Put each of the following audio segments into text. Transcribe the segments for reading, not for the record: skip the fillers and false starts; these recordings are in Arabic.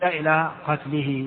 إلى قتله.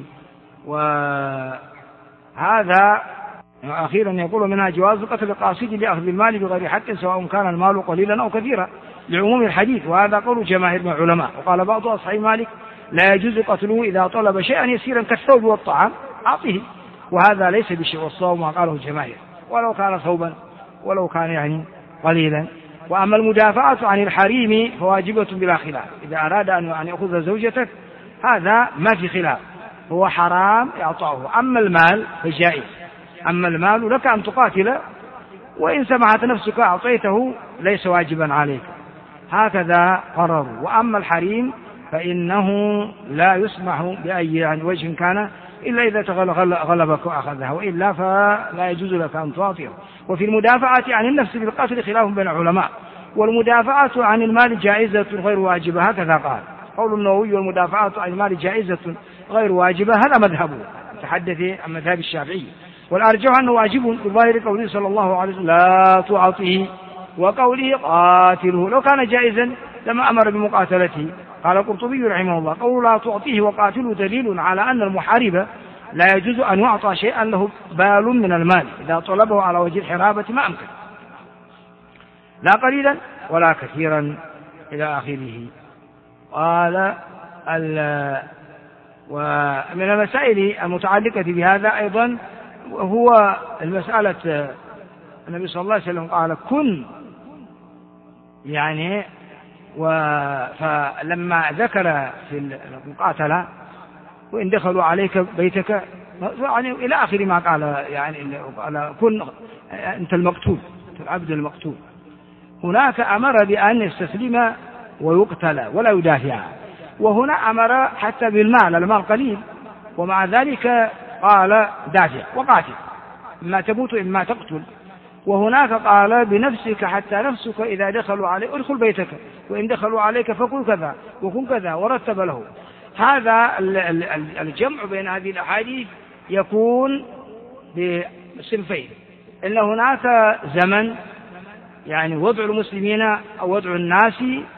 وهذا أخيرا يقول منها جواز قتل القاصد لأخذ المال بغير حق سواء كان المال قليلا أو كثيرا لعموم الحديث، وهذا قول جماهير من العلماء. وقال بعض أصحاب مالك لا يجوز قتله إذا طلب شيئا يسيرا كالثوب والطعام أعطيه، وهذا ليس بشيء، والصواب ما قاله الجماهير ولو كان ثوبا ولو كان يعني قليلا. وأما المدافعة عن الحريم فواجبة بلا خلاف، إذا أراد أن يأخذ زوجتك هذا ما في خلاف، هو حرام إعطاؤه. أما المال فجائز، أما المال لك أن تقاتل، وإن سمحت نفسك أعطيته ليس واجبا عليك، هكذا قرروا. وأما الحريم فإنه لا يسمح بأي وجه كان إلا إذا غلبك وأخذها، وإلا فلا يجوز لك أن تعطيه. وفي المدافعة عن النفس بالقتل خلاف بين العلماء، والمدافعة عن المال جائزة غير واجبة، هكذا قال. قول النووي والمدافعة عن المال جائزة غير واجبة هذا مذهبه، تحدث عن مذهب الشافعي، والأرجح أنه واجب بظاهر قوله صلى الله عليه وسلم لا تعطيه، وقوله قاتله. لو كان جائزا لما أمر بمقاتلته. قال القرطبي رحمه الله قول لا تعطيه وقاتله دليل على أن المحارب لا يجوز أن يعطى شيئا له بال من المال إذا طلبه على وجه الحرابة ما أمكن، لا قليلا ولا كثيرا إلى آخره. قال ومن المسائل المتعلقة بهذا أيضا هو المسألة، النبي صلى الله عليه وسلم قال كن يعني، فلما ذكر في المقاتلة وإن دخلوا عليك بيتك يعني إلى آخر ما قال، يعني قال كن أنت المقتول، أنت العبد المقتول. هناك أمر بأن يستسلم ويقتل ولا يدافع، وهنا أمر حتى بالمال، المال قليل، ومع ذلك قال دافع وقاتل، إما تموت إما تقتل. وهناك قال بنفسك حتى نفسك إذا دخلوا عليك ادخل بيتك، وإن دخلوا عليك فقل كذا وكن كذا، ورتب له. هذا الجمع بين هذه الأحاديث يكون بصنفين، إن هناك زمن يعني وضع المسلمين أو وضع الناس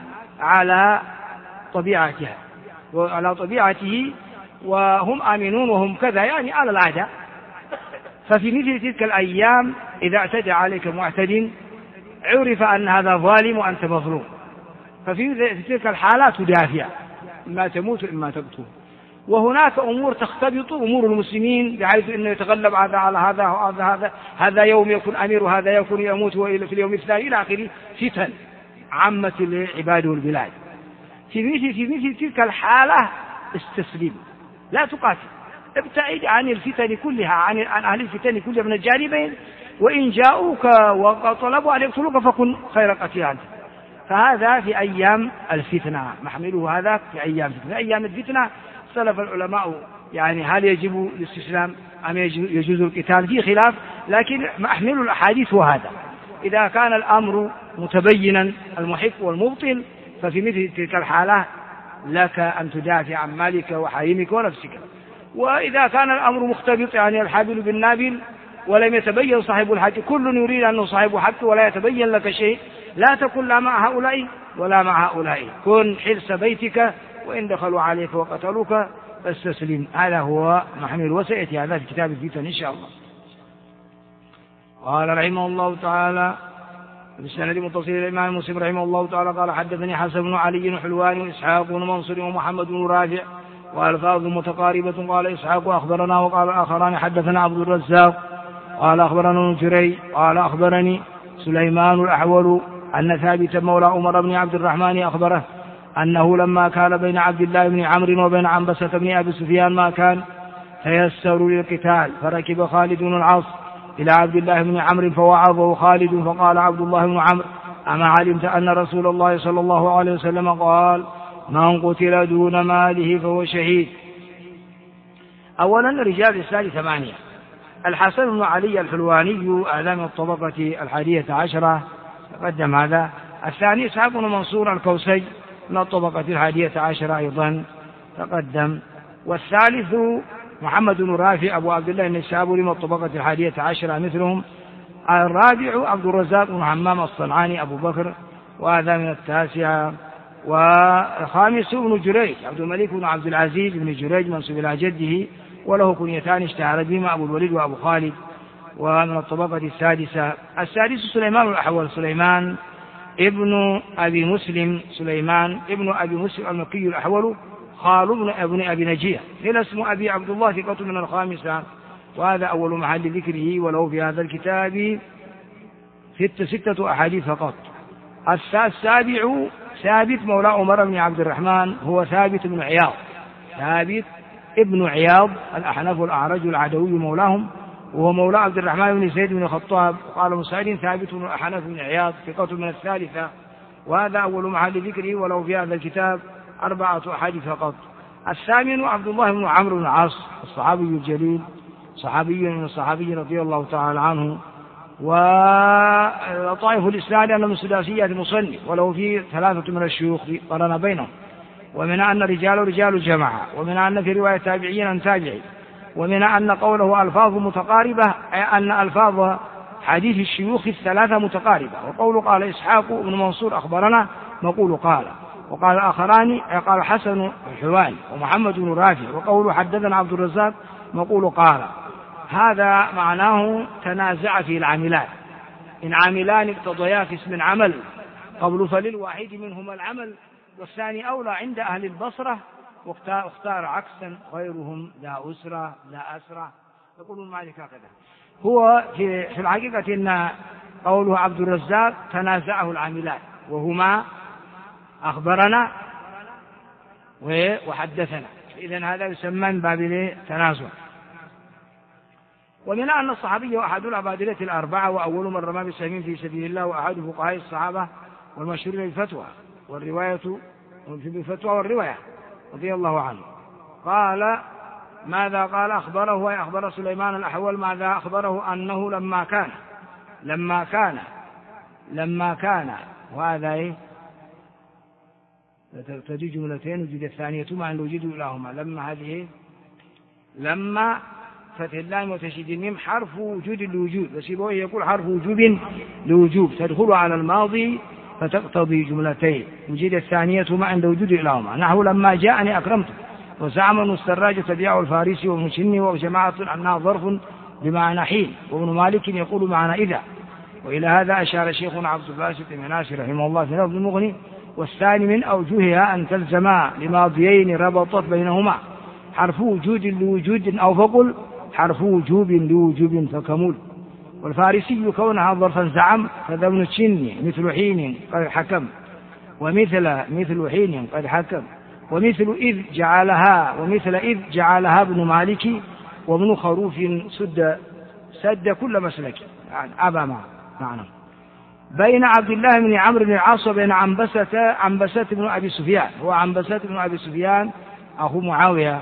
على طبيعتها وعلى طبيعته وهم آمنون وهم كذا، يعني على العادة. ففي مثل تلك الأيام إذا اعتدى عليك معتد عرف أن هذا ظالم وأنت مظلوم، ففي تلك الحالات تدافع، إما تموت إما تقتل. وهناك أمور تختلط أمور المسلمين بحيث أنه يتغلب هذا على هذا وهذا، هذا يوم يكون أمير وهذا يكون يموت في اليوم الثاني إلى آخره، فتن عامة العباد والبلاد. في مثل تلك الحالة استسلم، لا تقاتل، ابتعد عن الفتن كلها، عن أهل الفتن كلها من الجانبين، وإن جاءوك وطلبوا أن يقتلوك فكن خير قتيل. فهذا في أيام الفتنة، محمله هذا في أيام الفتنة. في أيام الفتنة اختلف العلماء يعني هل يجب الاستسلام أم يجوز القتال، في خلاف، لكن محمل الأحاديث وهذا. إذا كان الأمر متبينا المحق والمبطل ففي مثل تلك الحالة لك أن تدافع عن مالك وحريمك ونفسك. وإذا كان الأمر مختلط يعني الحابل بالنابل ولم يتبين صاحب الحق، كل يريد أنه صاحب حق ولا يتبين لك شيء، لا تكن لا مع هؤلاء ولا مع هؤلاء، كن حرس بيتك، وإن دخلوا عليك وقتلوك فاستسلم. هذا هو محمل، وسيأتي هذا في كتاب الفتن إن شاء الله. قال رحمه الله تعالى بسند متصل الإمام مسلم رحمه الله تعالى قال حدثني حسن بن علي الحلواني وإسحاق بن منصور ومحمد بن رافع وألفاظ متقاربة. قال إسحاق أخبرنا، وقال الآخران حدثنا عبد الرزاق قال أخبرنا نجري قال أخبرني سليمان الأحول أن ثابت مولى عمر بن عبد الرحمن أخبره أنه لما كان بين عبد الله بن عمرو وبين عنبسة بن أبي سفيان ما كان فيسر للقتال، فركب خالد بن العاص إلى عبد الله بن عمرو فوعظه خالد، فقال عبد الله بن عمرو أما علمت أن رسول الله صلى الله عليه وسلم قال من قتل دون ماله فهو شهيد. أولا رجال الإسلام 8، الحسن بن علي الحلواني هذا من الطبقة 11 تقدم هذا. الثاني إسحاق بن منصور الكوسي من الطبقة 11 أيضا تقدم. والثالث محمد بن رافع أبو عبد الله النسابوري من الطبقة 11 مثلهم. الرابع عبد الرزاق بن حمام الصنعاني أبو بكر وهذا من 9. وخامس ابن جريج عبد الملك بن عبد العزيز بن جريج منسوب إلى جده، وله كنيتان اشتهر بهما أبو الوليد وأبو خالد، ومن الطبقة السادسة. السادس سليمان الأحول سليمان ابن أبي مسلم، سليمان ابن أبي مسلم المكي الأحول، خال ابن أبي نجية، إلى اسم أبي عبد الله ثقة من الخامسة، وهذا أول محل ذكره، وله في هذا الكتاب 6 أحاديث فقط. السابع ثابت مولى عمر بن عبد الرحمن، هو ثابت بن عياض، ثابت ابن عياض الأحنف الأعرج العدوي مولاهم، وهو مولى عبد الرحمن بن زيد بن الخطاب. قال مسعد ثابت بن الأحنف بن عياض ثقة من الثالثة، وهذا أول محل ذكره، ولو في هذا الكتاب 4 أحاديث فقط. الثامن عبد الله بن عمرو بن العاص الصحابي الجليل، صحابي من الصحابي رضي الله تعالى عنه، وطائف الإسناد أنه من سداسية المصنف، وله فيه 3 من الشيوخ قرن بينهم، ومن أن رجال جماعة، ومن أن في رواية تابعين عن تابعي، ومن أن قوله ألفاظ متقاربة، أي أن ألفاظ حديث الشيوخ 3 متقاربة. وقوله قال إسحاق بن منصور أخبرنا مقول قال، وقال الآخران قال حسن الحواني ومحمد بن رافع، وقوله حدثنا عبد الرزاق مقول قال. هذا معناه تنازع في العاملات، إن عاملان اقتضيا في اسم عمل قبل فللواحد منهما العمل، والثاني أولى عند أهل البصرة، واختار عكسا غيرهم لا أسرة لا أسرة، يقولون مالك هكذا. هو في الحقيقة إن قوله عبد الرزاق تنازعه العاملان، وهما أخبرنا وحدثنا، إذن هذا يسمى من باب التنازع. ومن أن الصحابي أحد العبادلة 4، وأول من رمى بالسهم في سبيل الله، وأحد فقهاء الصحابة والمشهور بالفتوى والرواية رضي الله عنه. قال ماذا قال؟ أخبره أخبر سليمان الأحول ماذا أخبره؟ أنه لما كان وهذا تجي جملتين وجد الثانية مع أن وجدوا إلهما. لما فتح اللام وتشديد الميم حرف وجود الوجود، بس يقول حرف وجوب لوجوب، تدخل على الماضي فتقتضي جملتين، وجد الثانية مع عند وجود إلهما، نحو لما جاءني أكرمته، وزعم أن السراج تبيعه الفارسي ومشني وجماعة أنها ظرف بمعنى حين، وابن مالك يقول معنى إذا. وإلى هذا أشار شيخنا عبد الباسط بن ناصر رحمه الله في لفظ المغني. والثاني من أوجهها أن تلزما لماضيين ربطت بينهما حرف وجود لوجود، أو فقل حرف وجوب لوجوب فكمل. والفارسي كونها ظرفا زعم، فذون تشني مثل حين قد حكم، مثل حين قد حكم، ومثل إذ جعلها ابن مالك، وابن خروف سد كل مسلك، يعني أبا معنى. بين عبد الله بن عمرو بن العاص وبين عنبسة بن أبي سفيان، هو عنبسة بن أبي سفيان أخو معاوية.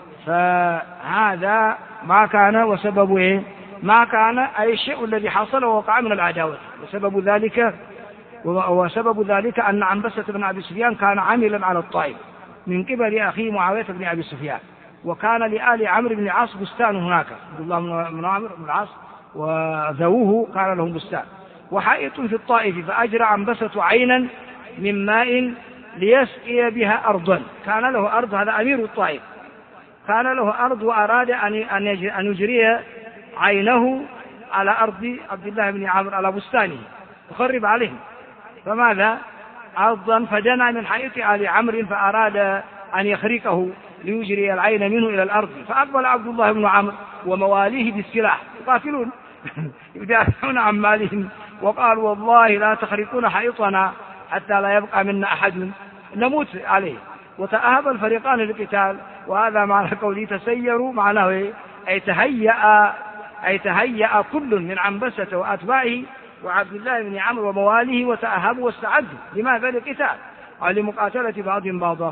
فهذا ما كان، وسبب ما كان أي الشيء الذي حصل ووقع من العداوة، وسبب ذلك أن عنبسة بن أبي سفيان كان عاملا على الطائف من قبل أخيه معاوية بن أبي سفيان، وكان لآل عمرو بن العاص بستان هناك، عبد الله بن عمرو بن العاص وذووه كان لهم بستان وحائط في الطائف، فأجرى عنبسة عينا من ماء ليسقي بها أرضا، كان له أرض، هذا أمير الطائف كان له أرض، وأراد أن يجري عينه على أرض عبد الله بن عمرو على بستانه يخرب عليهم، فماذا أرضا فدنا من حائط آل عمرو، فأراد أن يخرقه ليجري العين منه إلى الأرض، فأقبل عبد الله بن عمرو ومواليه بالسلاح يقاتلون يدافعون عن مالهم، وقالوا والله لا تخرقون حائطنا حتى لا يبقى منا أحد نموت عليه، وتأهب الفريقان للقتال. وهذا معنى قوله تسيروا، معناه أي تهيأ كل من عنبسة وأتباعه وعبد الله بن عمرو ومواليه، وتأهبوا واستعدوا لماذا؟ للقتال أو لمقاتلة بعضهم بعضا.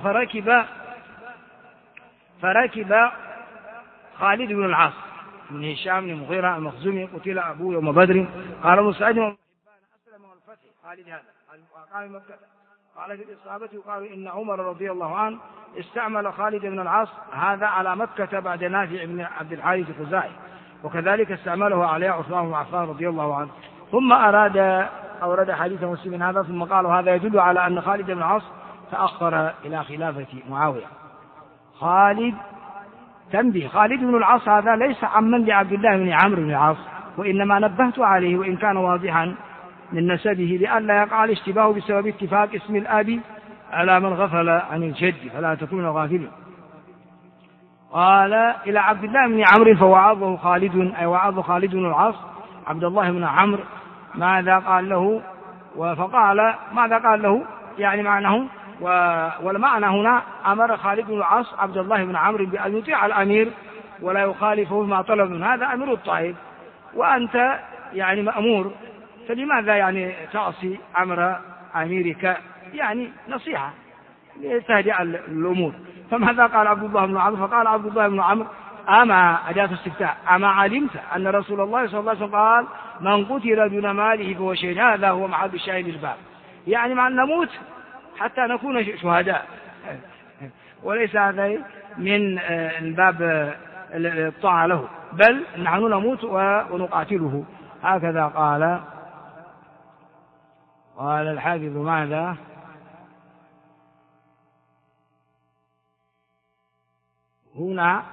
فركب خالد بن العاص من هشام بن مغيرة المخزومي قتل أبوه يوم بدر. قال مسعد أسلم والفتح خالد هذا وقام مكة. قال في الإصابة يقال إن عمر رضي الله عنه استعمل خالد بن العاص هذا على مكة بعد نافع بن عبد الحارث الخزاعي، وكذلك استعمله عليه عثمان بن عفان رضي الله عنه. ثم أورد حديث مسلم هذا، ثم قالوا هذا يدل على أن خالد بن العاص تأخر إلى خلافة معاوية. خالد تنبيه: خالد بن العاص هذا ليس عما لعبد الله بن عمرو بن العاص، وإنما نبهت عليه وإن كان واضحا من نسبه لئلا يقع الاشتباه بسبب اتفاق اسم الأب على من غفل عن الجد فلا تكون غافلا. قال إلى عبد الله بن عمرو فوعظه خالد، أي وعظ خالد بن العاص عبد الله بن عمرو ماذا قال له، فقال ماذا قال له يعني معناه، والمعنى هنا أمر خالد بن العاص عبد الله بن عمرو بأن يطيع الأمير ولا يخالفه ما طلب من هذا أمير الطائف، وأنت يعني مأمور، فلماذا يعني تعصي أمر أميرك؟ يعني نصيحة لتهدئ الأمور. فماذا قال عبد الله بن عمرو؟ فقال عبد الله بن عمرو: أما أداة استفتاء، أما علمت أن رسول الله صلى الله عليه وسلم قال من قتل دون ماله فهو شهيد. هذا هو محل الشاهد الباب، يعني مع أن نموت حتى نكون شهداء، وليس هذا من باب الطاعة له، بل نحن نموت ونقاتله. هكذا قال الحافظ ماذا؟ هنا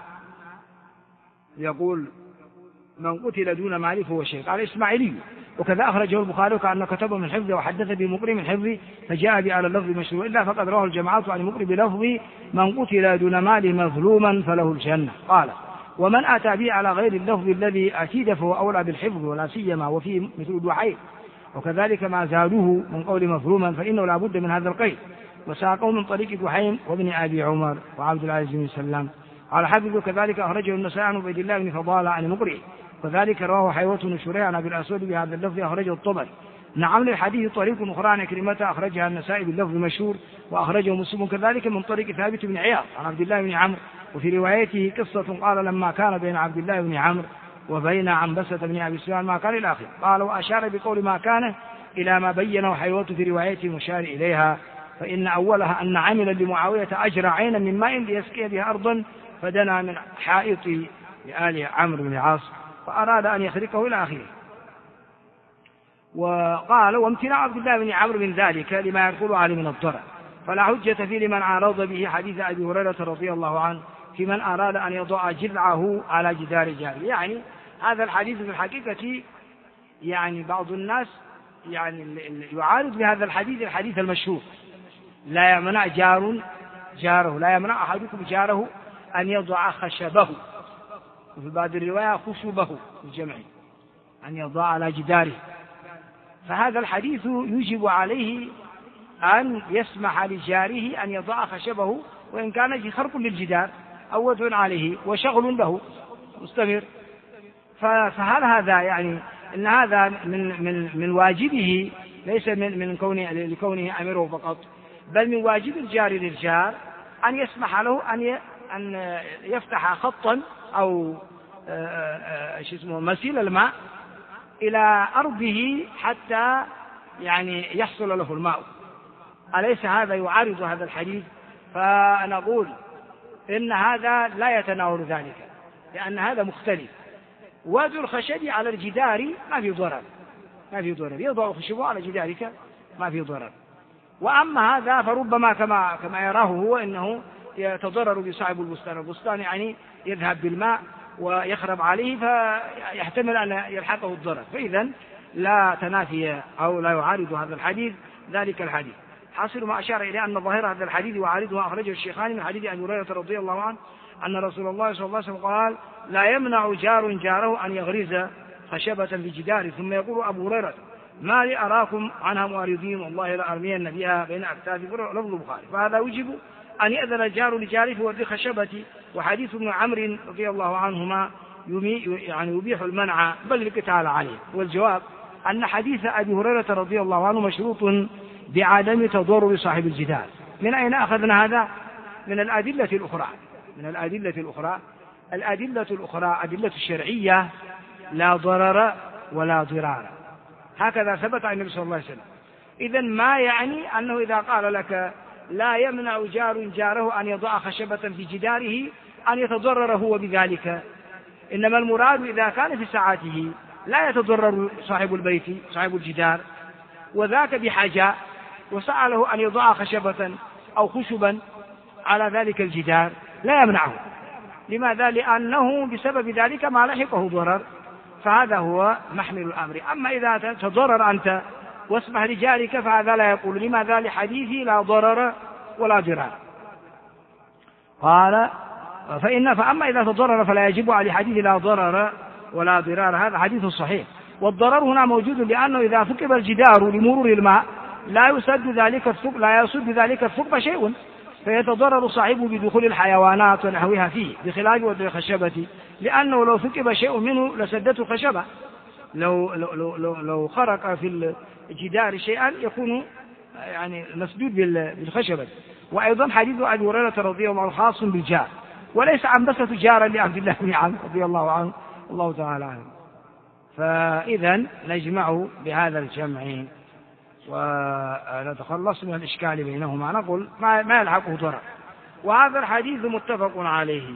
يقول من قتل دون ماله فهو شهيد. قال الإسماعيلي: وكذا أخرجه البخاري وكأن كتب من حفظه وحدث بمقري من حفظه فجاء به على اللفظ مشروع، إلا فقد رواه الجماعة عن مقري بلفظ من قتل دون ماله مظلوما فله الجنة. قال: ومن أتى به على غير اللفظ الذي أكيد فهو أولى بالحفظ، ولا سيما وفيه مثل دحيح، وكذلك ما زادوه من قول مظلوما فإنه لا بد من هذا القيد، وساقه من طريق دحيم وابن أبي عمر وعبد العزيز بن سلام. قال حافظ: كذلك أخرجه النسائي عن عبيد الله بن فضالة عن مقرئ، وكذلك رواه حيوة بن شريح عن أبي الأسود بهذا اللفظ أخرجه الطبري. نعم للحديث طريق أخرى عن كلمة أخرجها النسائي باللفظ مشهور، وأخرجه مسلم كذلك من طريق ثابت بن عياض عن عبد الله بن عمرو، وفي روايته قصة قال لما كان بين عبد الله بن عمرو وبين عنبسة بن أبي سفيان ما كان إلى آخره. قال: وأشار بقول ما كان إلى ما بينه حيوة في روايته مشار إليها، فإن أولها أن عمل لمعاوية أجرى عينا من ماء ليسقي بها أرضا فدنا من حائط لآل عمرو بن العاص فأراد أن يخرقه إلى آخره. وقال: وامتناع عبد الله بن عمرو من ذلك لما يدخل عليه من الضرر، فلا حجة فيه لمن عارض به حديث أبي هريرة رضي الله عنه في من أراد أن يضع جذعه على جدار جاره. يعني هذا الحديث في الحقيقة يعني بعض الناس يعني يعارض بهذا الحديث المشهور: لا يمنع جاره، لا يمنع أحدكم جاره أن يضع خشبه، وفي بعض الرواية خشبه الجمع، أن يضع على جداره. فهذا الحديث يجب عليه أن يسمح لجاره أن يضع خشبه، وإن كان خرق للجدار أو وضع عليه وشغل له مستمر. فهل هذا يعني إن هذا من واجبه، ليس من لكونه أمره فقط، بل من واجب الجار للجار أن يسمح له أن يفتح خطا أو مسيل الماء إلى أرضه حتى يعني يحصل له الماء. أليس هذا يعارض هذا الحديث؟ فنقول إن هذا لا يتناول ذلك، لأن هذا مختلف. وضع الخشب على الجدار ما في ضرر، يضع خشبه على جدارك ما في ضرر. وأما هذا فربما كما يراه هو إنه يتضرر بصاحب البستان يعني يذهب بالماء ويخرب عليه فيحتمل أن يلحقه الضرر، فإذا لا تنافي أو لا يعارض هذا الحديث ذلك الحديث. حاصل ما أشار إليه أن ظاهر هذا الحديث يعارض ما أخرجه الشيخان من حديث أبي هريرة رضي الله عنه أن رسول الله صلى الله عليه وسلم قال: لا يمنع جار جاره أن يغرز خشبة في جداره. ثم يقول أبو هريرة: ما لي أراكم عنها معرضين، والله لأرمين بها بين أكتافي، لفظ البخاري. فهذا يجب أن يأذن الجار لجاره في ورد خشبة. وحديث ابن عمرو رضي الله عنهما يعني يبيح المنع بل القتال عليه. والجواب أن حديث أبي هريرة رضي الله عنه مشروط بعدم تضرر صاحب الجدار. من أين أخذنا هذا؟ من الأدلة الأخرى. الأدلة الأخرى أدلة الشرعية: لا ضرر ولا ضرار، هكذا ثبت عن النبي صلى الله عليه وسلم. إذن ما يعني أنه إذا قال لك لا يمنع جار جاره أن يضع خشبة في جداره أن يتضرر هو بذلك، إنما المراد إذا كان في ساعته لا يتضرر صاحب البيت صاحب الجدار وذاك بحاجة وسأله أن يضع خشبة أو خشبا على ذلك الجدار لا يمنعه. لماذا؟ لأنه بسبب ذلك ما لحقه ضرر، فهذا هو محمل الأمر. أما إذا تضرر أنت واسمح لجارك فهذا لا يقول. لماذا؟ لحديث لا ضرر ولا ضرار. قال فأما إذا تضرر فلا يجب على حديث لا ضرر ولا ضرار، هذا حديث صحيح. والضرر هنا موجود لأنه إذا ثقب الجدار لمرور الماء لا يسد ذلك الثقب شيء، فيتضرر صاحبه بدخول الحيوانات ونحوها فيه، بخلاف الخشبة، لأنه لو ثقب شيء منه لسدته الخشبة. لو خرق في الجدار شيئا يكون يعني مسدود بالخشبة. وأيضا حديث أبي هريرة رضي الله عنه خاص بالجار، وليس عنبسة جارا لعبد الله بن عمرو رضي الله عنه، الله تعالى عنه. فإذا نجمع بهذا الجمع ونتخلص من الإشكال بينهما، نقول ما يلحقه ضرر. وهذا الحديث متفق عليه،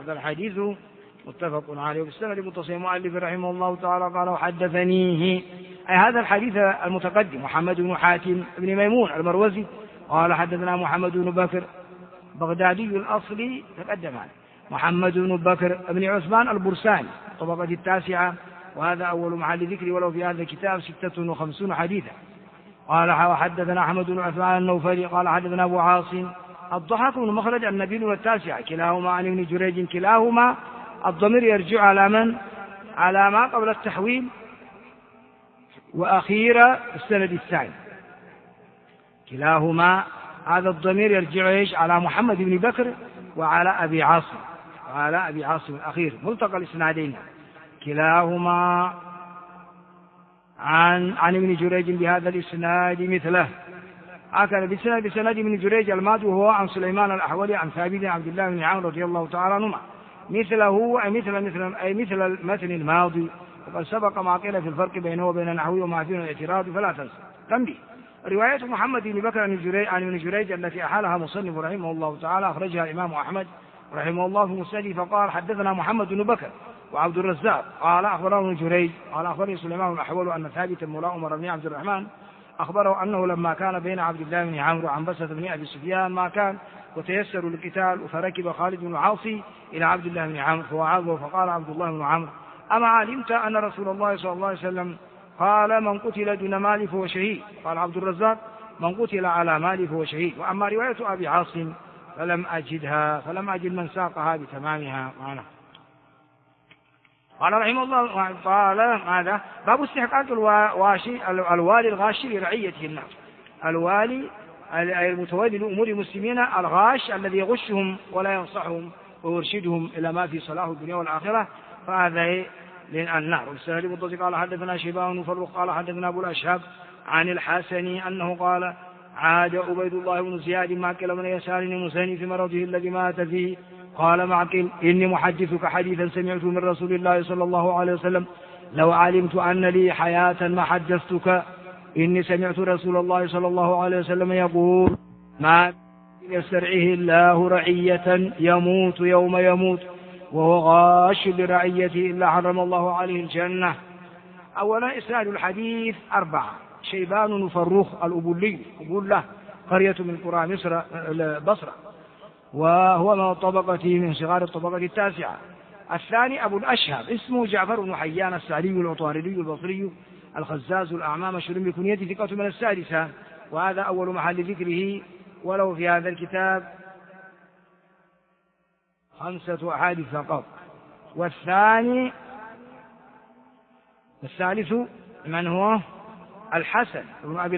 وبالسند المتصل المؤلف رحمه الله تعالى قال وحدثنيه، أي هذا الحديث المتقدم، محمد بن حاتم بن ميمون المروزي قال حدثنا محمد بن بكر بغدادي الأصلي تقدم عنه، محمد بن بكر بن عثمان البرساني الطبقة التاسعة، وهذا أول محل ذكر، ولو في هذا الكتاب 56 حديثا. قال وحدثنا أحمد بن عثمان النوفلي قال حدثنا أبو عاصم الضحاك بن مخرج النبيل والتاسع كلاهما عن ابن جريج، كلاهما الضمير يرجع على من؟ على ما قبل التحويل وأخير السند الثاني. كلاهما هذا الضمير يرجع على محمد بن بكر وعلى أبي عاصم الأخير ملتقى الإسنادين، كلاهما عن ابن جريج بهذا الإسناد مثله. هكذا بسند ابن جريج الماضي وهو عن سليمان الأحولي عن ثابت عبد الله بن عمرو رضي الله تعالى عنهما مثله، أي مثل المتن الماضي. وقد سبق ما قيل في الفرق بينه وبين النحوي وما فيه الاعتراض فلا تنسى. تنبيه: رواية محمد بن بكر عن ابن جريج التي أحالها مصنف رحمه الله تعالى أخرجها الإمام أحمد رحمه الله في مسنده فقال حدثنا محمد بن بكر وعبد الرزاق قال أخبره ابن جريج قال أخبرني سليمان الأحول أن ثابت مولى عمر بن عبد الرحمن أخبره أنه لما كان بين عبد الله بن عمرو وعنبسة بن أبي سفيان ما كان وتيسروا للقتال، فركب خالد بن العاصي إلى عبد الله بن عمرو فوعظه، فقال عبد الله بن عمرو أما علمت أن رسول الله صلى الله عليه وسلم قال من قتل دون مال فهو شهيد؟ قال عبد الرزاق من قتل على مال فهو شهيد. وأما رواية أبي عاصم فلم أجد من ساقها بتمامها معنا. قال رحمه الله قال ماذا؟ باب استحقاق الوالي الغاشي لرعيته الناس. الوالي المتولي لأمور المسلمين الغاش الذي يغشهم ولا ينصحهم ويرشدهم إلى ما في صلاح الدنيا والآخرة، فهذا للنار. والسهل المتصل قال حدثنا شيبان وفرق قال حدثنا أبو الأشهب عن الحسن أنه قال عاد عبيد الله بن زياد معقل بن يسار المزني في مرضه الذي مات فيه. قال معقل إني محدثك حديثا سمعته من رسول الله صلى الله عليه وسلم لو علمت أن لي حياة ما حدثتك. إني سمعت رسول الله صلى الله عليه وسلم يقول ما يسترعيه الله رعية يموت يوم يموت وهو غاش لرعيته إلا حرم الله عليه الجنة. أولا إسناد الحديث 4. شيبان فروخ الأبولي أبولة قرية من قرى مصر البصرة، وهو من طبقته من صغار الطبقة التاسعة. الثاني أبو الأشهب اسمه جعفر بن حيان السعدي العطاردي البصري الخزاز الأعمى مشهور بكنيته ثقة من السادسة، وهذا أول محل ذكره، ولو في هذا الكتاب 5 أحاديث فقط. الثالث من هو؟ الحسن ابن أبي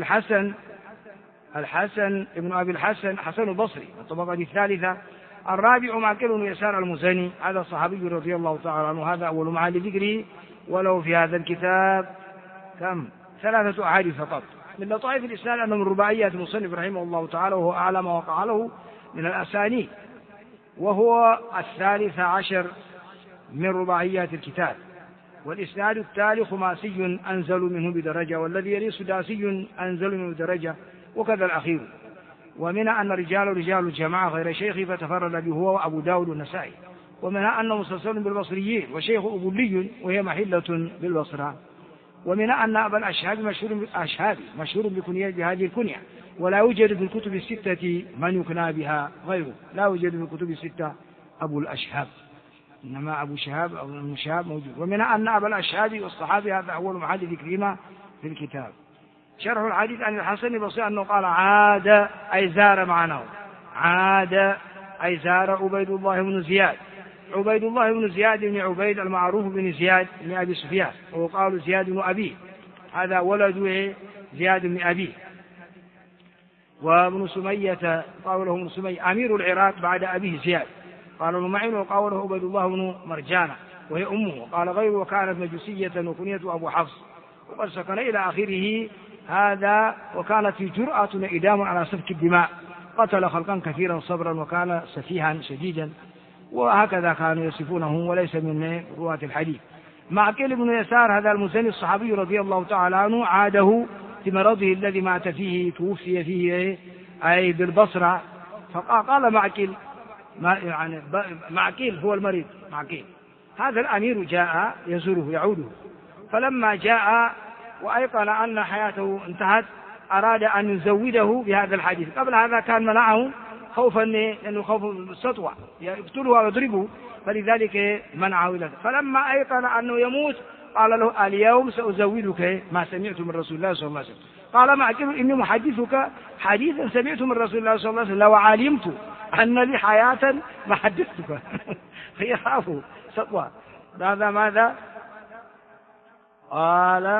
الحسن حسن البصري الطبقة الثالثة. الرابع معقل بن يسار المزني هذا الصحابي رضي الله تعالى عنه، هذا أول محل ذكره، ولو في هذا الكتاب 3 أحاديث فقط. من لطائف الإسناد أنه من رباعيات المصنف رحمه الله تعالى، وهو أعلى ما وقع له من الأسانيد، وهو 13 من رباعيات الكتاب. والإسناد التالي خماسي أنزل منه بدرجة، والذي يلي سداسي أنزل منه بدرجة، وكذا الأخير. ومنها أن رجال الجماعة غير شيخي فتفرد به هو وأبو داود والنسائي. ومنها أنه مسلسل بالبصريين وشيخ أبولي وهي محلة بالبصرة. ومن أن أبا الأشهاب مشهور بهذه الكنية، ولا يوجد في الكتب الستة من يكنى بها غيره، لا يوجد في الكتب الستة أبو الأشهاب، إنما أبو شهاب أو ابن شهاب موجود. ومن أن أبا الأشهاب والصحابي هذا أول محل ذكرهما في الكتاب. شرح الحديث عن الحسن البصري أنه قال عاد أي زار معناه، عاد أي زار عبيد الله بن زياد. عبيد الله بن زياد بن عبيد المعروف بن زياد بن أبي سفيان، وقالوا زياد بن أبيه، هذا ولد زياد بن أبيه. وابن سمية قاوله ابن سمية أمير العراق بعد أبيه زياد، قال ابن معين وقاوله عبيد الله بن مرجانة وهي أمه، وقال غيره وكانت مجوسية وكنية أبو حفص، وقد سكن إلى آخره هذا. وكانت في جرأة إدام على سفك الدماء، قتل خلقا كثيرا صبرا، وكان سفيها شديدا، وهكذا كانوا يصفونه، وليس من رواة الحديث. معقل بن يسار هذا المزني الصحابي رضي الله تعالى عنه عاده في مرضه الذي مات فيه، توفي فيه أي بالبصرة. فقال معقل يعني معقل هو المريض، معقل هذا الأمير جاء يزوره يعوده، فلما جاء وأيقن أن حياته انتهت أراد أن يزوده بهذا الحديث. قبل هذا كان منعه خوفا، لأنه خوف السطوة يقتله ويضربه، فلذلك منعه إلى ذلك. فلما أيقن أنه يموت قال له اليوم سأزودك ما سمعت من رسول الله صلى الله عليه وسلم. قال معقل إني محدثك حديثا سمعت من رسول الله صلى الله عليه وسلم، لو علمت أن لي حياة ما حدثتك. فيخافوا سطوة. ماذا قال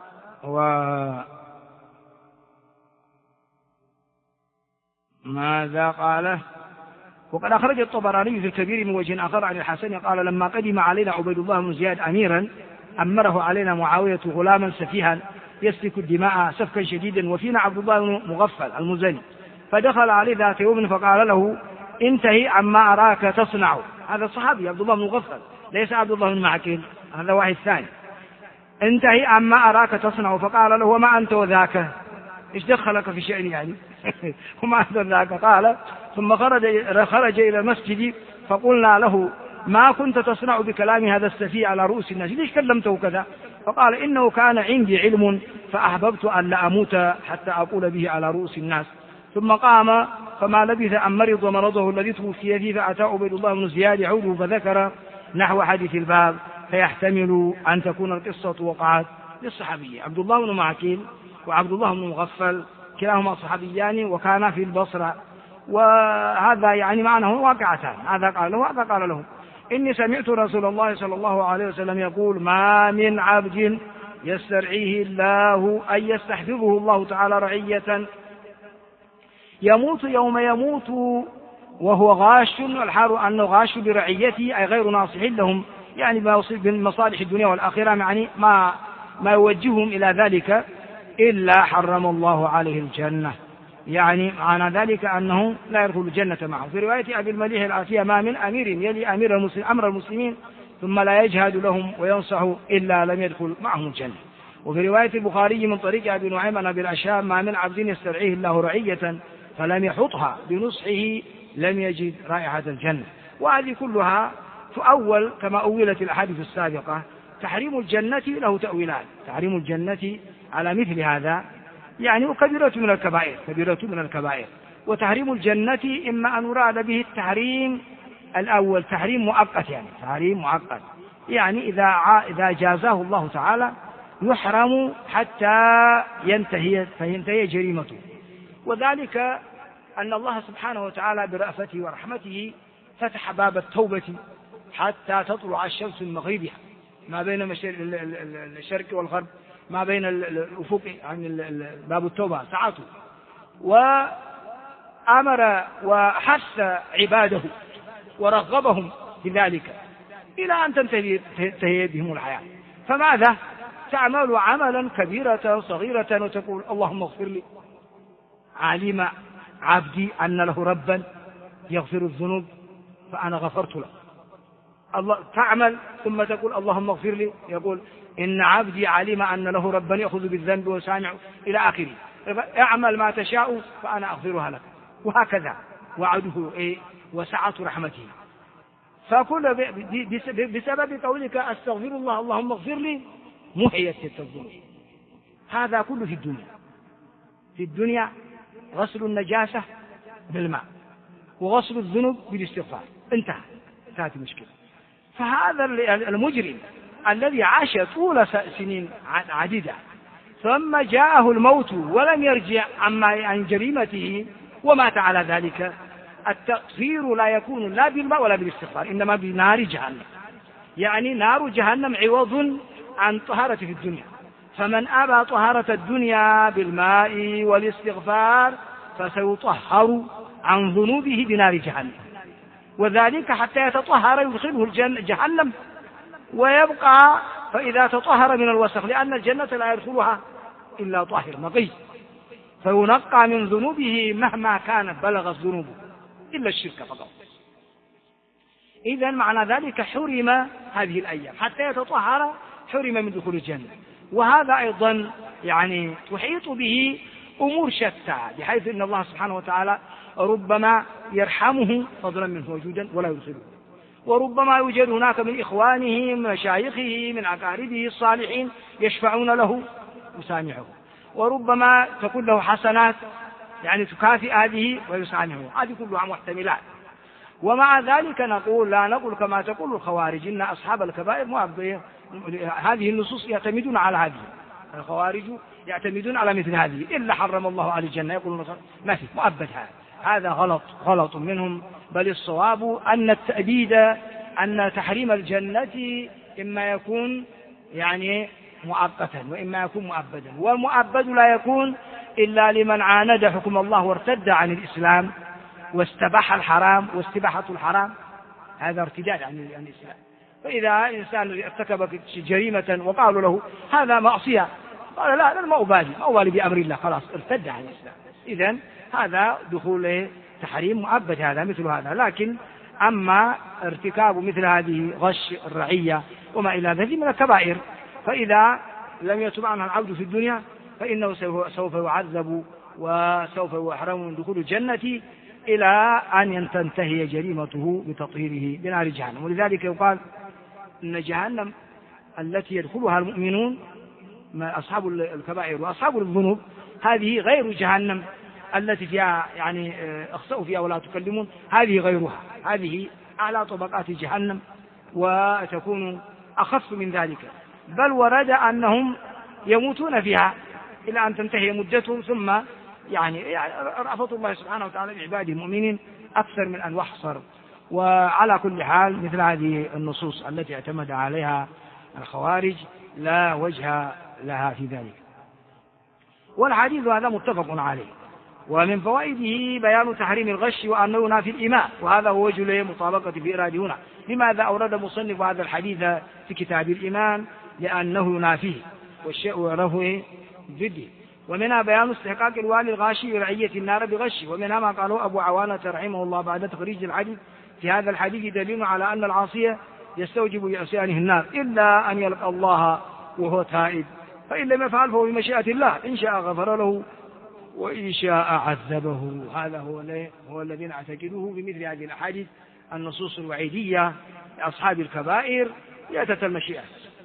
ماذا قال؟ وقد أخرج الطبراني في الكبير من وجه آخر عن الحسن قال لما قدم علينا عبيد الله بن زياد أميرا أمره علينا معاوية غلاما سفيها يسفك الدماء سفكا شديدا، وفينا عبد الله بن مغفل المزني، فدخل عليه ذات يوم فقال له انتهي عما أراك تصنع. هذا الصحابي عبد الله بن مغفل، ليس عبد الله بن معقل، هذا واحد ثاني. انتهي عما أراك تصنع، فقال له وما أنت وذاك، إيش دخلك في شأني يعني؟ وما أنت وذاك. قال ثم خرج إلى المسجد فقلنا له ما كنت تصنع بكلام هذا السفيه على رؤوس الناس، ليش كلمته كذا؟ فقال إنه كان عندي علم فأحببت أن لا أموت حتى أقول به على رؤوس الناس. ثم قام فما لبث أن مرض مرضه الذي توفي فيه، فأتى عبيد الله بن زياد يعوده فذكر نحو حديث الباب، فيحتمل أن تكون القصة وقعت للصحابي عبد الله بن معقل وعبد الله بن مغفل، كلاهما صحابيان وكانا في البصرة، وهذا يعني معناه واقعتان، هذا قال له وهذا قال له. إني سمعت رسول الله صلى الله عليه وسلم يقول ما من عبد يسترعيه الله أن يستحفظه الله تعالى رعية يموت يوم يموت وهو غاش، والحال أنه غاش برعيته أي غير ناصح لهم، يعني ما يصيب من مصالح الدنيا والآخرة، يعني ما يوجههم إلى ذلك، إلا حرم الله عليه الجنة، يعني معنى ذلك أنه لا يدخل الجنة معه. في رواية أبي المليح العافية ما من أمير يلي أمر المسلمين ثم لا يجهد لهم وينصح إلا لم يدخل معهم الجنة. وفي رواية البخاري من طريق أبي نعيم عن أبي الأشهاب ما من عبد يسترعيه الله رعية فلم يحطها بنصحه لم يجد رائحة الجنة. وهذه كلها تؤول كما أولت الأحاديث السابقة. تحريم الجنة له تأويلان، تحريم الجنة على مثل هذا يعني كبيرة من الكبائر، كبيرة من الكبائر. وتحريم الجنة إما أن يراد به التحريم الأول تحريم مؤقت، يعني تحريم مؤقت، يعني إذا جازاه الله تعالى يحرم حتى ينتهي جريمته. وذلك أن الله سبحانه وتعالى برأفته ورحمته فتح باب التوبة حتى تطلع الشمس من مغربها، ما بين الشرق والغرب، ما بين الأفق عن باب التوبة ساعته، وأمر وحث عباده ورغبهم في ذلك إلى أن تنتهي بهم الحياة. فماذا تعمل عملا كبيرة صغيرة وتقول اللهم اغفر لي، علم عبدي أن له ربا يغفر الذنوب فأنا غفرت له. الله تعمل ثم تقول اللهم اغفر لي، يقول إن عبدي علم أن له ربا يأخذ بالذنب وسامع إلى آخره، اعمل ما تشاء فأنا أغفرها لك. وهكذا وعده وسعة رحمته. فكل بسبب قولك أستغفر الله اللهم اغفر لي محيت تلك الذنوب. هذا كله في الدنيا. في الدنيا غسل النجاسة بالماء وغسل الذنوب بالاستغفار، انتهت المشكلة. فهذا المجرم الذي عاش طول سنين عديدة ثم جاءه الموت ولم يرجع عن جريمته ومات على ذلك، التغفير لا يكون لا بالماء ولا بالاستغفار، إنما بنار جهنم. يعني نار جهنم عوض عن طهارة في الدنيا. فمن أبى طهارة الدنيا بالماء والاستغفار فسيطهر عن ذنوبه بنار جهنم، وذلك حتى يتطهر يدخله جهنم ويبقى. فإذا تطهر من الوسخ، لأن الجنة لا يدخلها إلا طاهر نقي، فينقى من ذنوبه مهما كانت بلغت ذنوبه إلا الشرك فقط. إذن معنى ذلك حرم هذه الأيام حتى يتطهر، حرم من دخول الجنة. وهذا أيضا يعني تحيط به أمور شتى، بحيث أن الله سبحانه وتعالى ربما يرحمه فضلا منه وجودا ولا يدخله، وربما يوجد هناك من إخوانه من مشايخه من أقاربه الصالحين يشفعون له يسامحه، وربما تكون له حسنات يعني تكافئ هذه ويسامحه. هذه كلها محتملات. ومع ذلك نقول لا نقول كما تقول الخوارج إن أصحاب الكبائر مؤبدين. هذه النصوص يعتمدون على هذه، الخوارج يعتمدون على مثل هذه، إلا حرم الله على الجنة يقولون ما في مؤبد. هذا غلط منهم. بل الصواب أن التأبيد أن تحريم الجنة إما يكون يعني مؤقتا وإما يكون مؤبدا، والمؤبد لا يكون إلا لمن عاند حكم الله وارتد عن الإسلام واستباح الحرام، واستباحة الحرام هذا ارتداد عن الإسلام. فإذا إنسان ارتكب جريمة وقالوا له هذا معصية قال لا ما أبالي بأمر الله، خلاص ارتد عن الإسلام. إذن هذا دخول تحريم مؤبد هذا مثل هذا. لكن أما ارتكاب مثل هذه غش الرعية وما إلى ذلك من الكبائر، فإذا لم يتب عنها العبد في الدنيا فإنه سوف يعذب وسوف يحرم من دخول الجنة إلى أن تنتهي جريمته بتطهيره بنار جهنم. ولذلك يقال إن جهنم التي يدخلها المؤمنون أصحاب الكبائر وأصحاب الذنوب هذه غير جهنم التي فيها يعني اخسأوا فيها ولا تكلمون، هذه غيرها، هذه أعلى طبقات جهنم وتكون أخف من ذلك. بل ورد أنهم يموتون فيها إلى أن تنتهي مدتهم، ثم يعني رأفة الله سبحانه وتعالى بعباده المؤمنين أكثر من أن يحصر. وعلى كل حال مثل هذه النصوص التي اعتمد عليها الخوارج لا وجه لها في ذلك. والحديث هذا متفق عليه. ومن فوائده بيان تحريم الغش وأنه ينافي الإيمان، وهذا هو وجه مطابقة في إرادة هنا. لماذا أورد مصنف هذا الحديث في كتاب الإيمان؟ لأنه ينافيه والشيء يعرفه ضده. ومنها بيان استحقاق الوالي الغاشي رعية النار بغشه. ومنها ما قاله أبو عوانة رحمه الله بعد تخريج الحديث: في هذا الحديث دليل على أن العاصية يستوجب بعصيانه النار إلا أن يلقى الله وهو تائب، فإن لم يفعل فهو بمشيئة الله، إن شاء غفر له وإن شاء عذبه. هذا هو الذي نعتقده بمثل هذه الأحاديث النصوص الوعيدية لأصحاب الكبائر يأتت المشيئة.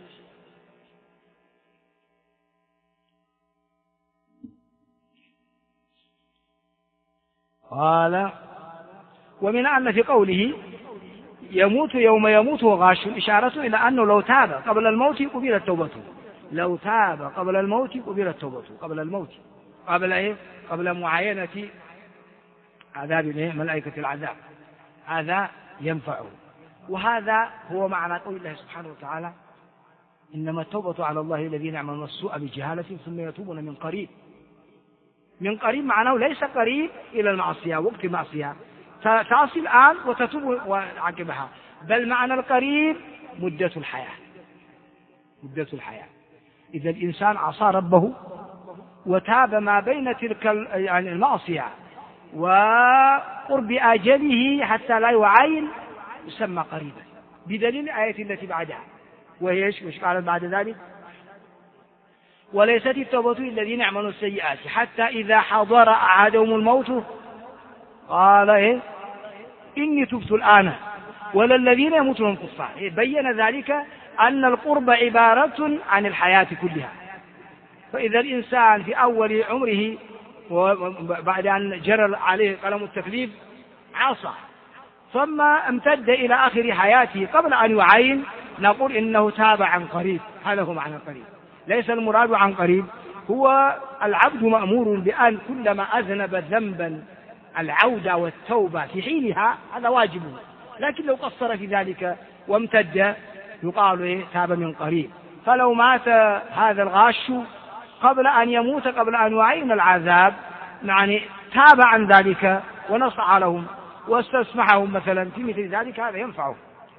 قال: ومن أن في قوله يموت يوم يموت وغاش إشارة إلى أنه لو تاب قبل الموت قبلت توبته. لو تاب قبل الموت قبلت توبته، قبل الموت، قبل معاينة عذاب ملائكة العذاب، هذا ينفعه. وهذا هو معنى قول الله سبحانه وتعالى: إنما التوبة على الله الذين يعملون السوء بجهالة ثم يتوبون من قريب. من قريب معناه ليس قريب إلى المعصية وقت المعصية تعصي الآن وتتوب وعقبها، بل معنى القريب مدة الحياة. مدة الحياة. إذا الإنسان عصى ربه وتاب ما بين تلك يعني المعصية وقرب أجله حتى لا يعاين يسمى قريبا، بدليل الآية التي بعدها وهي ايش قالت بعد ذلك؟ وليست التوبة للذين يعملون السيئات حتى إذا حضر أحدهم الموت قال إني تبت الآن ولا الذين يموتون كفار. بين ذلك أن القرب عبارة عن الحياة كلها. فإذا الإنسان في أول عمره وبعد أن جرى عليه قلم التكليف عصى ثم امتد إلى آخر حياته قبل أن يعين، نقول إنه تاب عن قريب. هذا هو معنى قريب، ليس المراد عن قريب. هو العبد مأمور بأن كلما أذنب ذنبا العودة والتوبة في حينها، هذا واجبه. لكن لو قصر في ذلك وامتد يقال تاب من قريب. فلو مات هذا الغاش قبل أن يموت قبل أن يعين العذاب، يعني تاب عن ذلك ونصح لهم واستسمحهم مثلا في مثل ذلك، هذا ينفعه.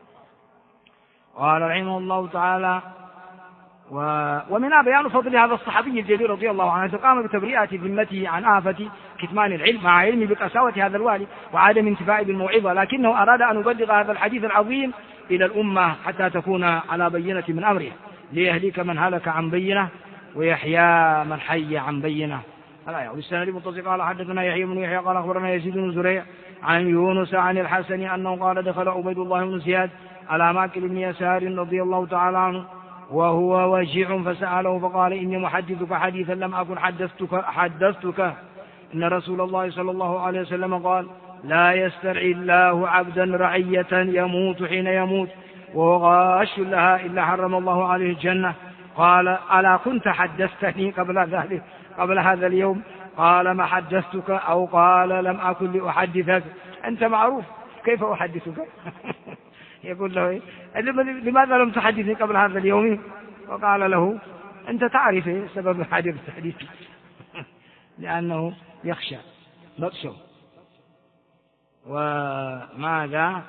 قال رحمه الله تعالى: ومنها بيان فضل هذا الصحابي الجليل رضي الله عنه، قام بتبرئة ذمته عن آفة كتمان العلم مع علمه بقساوة هذا الوالي وعدم انتفاعه بالموعظة، لكنه أراد أن يبلغ هذا الحديث العظيم إلى الأمة حتى تكون على بينة من أمره، ليهلك من هلك عن بينه ويحيى من حي عن بينه. والسند المتصل قال حدثنا يحيى بن يحيى قال أخبرنا يزيد بن زريع عن يونس عن الحسن أنه قال: دخل عبيد الله بن زياد على ماكل بن يسار رضي الله تعالى عنه وهو وجيع فسأله فقال: إني محدثك حديثا لم أكن حدثتك إن رسول الله صلى الله عليه وسلم قال: لا يسترعي الله عبدا رعية يموت حين يموت وهو غاش لها إلا حرم الله عليه الجنة. قال: ألا كنت حدثتني قبل هذا اليوم؟ قال: ما حدثتك؟ أو قال: لم أكن لأحدثك، أنت معروف، كيف أحدثك؟ يقول له: لماذا لم تحدثني قبل هذا اليوم؟ وقال له: أنت تعرف سبب حديث الحديث لأنه يخشى نقشه. وماذا؟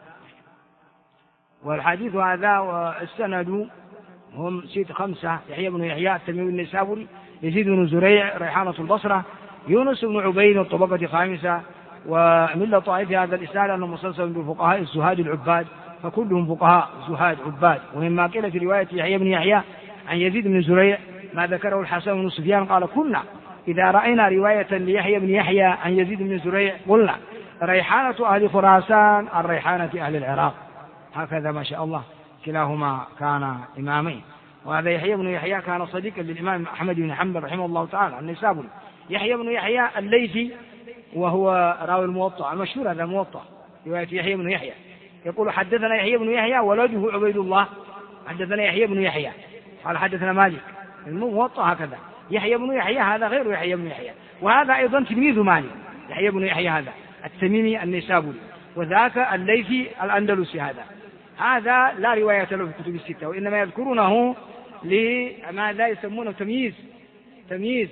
والحديث هذا والسند هم 5: يحيى بن يحيى التميمي النيسابوري، يزيد بن زريع ريحانة البصرة، يونس بن عبيد الطبقة 5. ومن لطائف هذا الإسناد أنه مسلسل بالفقهاء الزهاد العباد، فكلهم فقهاء زهاد عباد. ومما قيل في رواية يحيى بن يحيى عن يزيد بن زريع ما ذكره الحسن بن سفيان قال: كنا إذا رأينا رواية ليحيى بن يحيى عن يزيد بن زريع قلنا ريحانة أهل خراسان عن ريحانة أهل العراق. هكذا ما شاء الله كلاهما كان إمامين. وهذا يحيى بن يحيى كان صديقا للإمام أحمد بن حنبل رحمه الله تعالى النيسابوري. يحيى بن يحيى الليثي وهو راوي الموطأ المشهور، هذا موطأ رواية يحيى بن يحيى، يقول: حدثنا يحيى بن يحيى ولده عبيد الله، حدثنا يحيى بن يحيى قال حدثنا مالك، الموطأ هكذا. يحيى بن يحيى هذا غير يحيى بن يحيى، وهذا أيضا تلميذ مالك. يحيى بن يحيى هذا التميمي النيسابوري، وذاك الليثي الأندلسي. هذا لا رواية له في الكتب الستة، وإنما يذكرونه لماذا يسمونه تمييز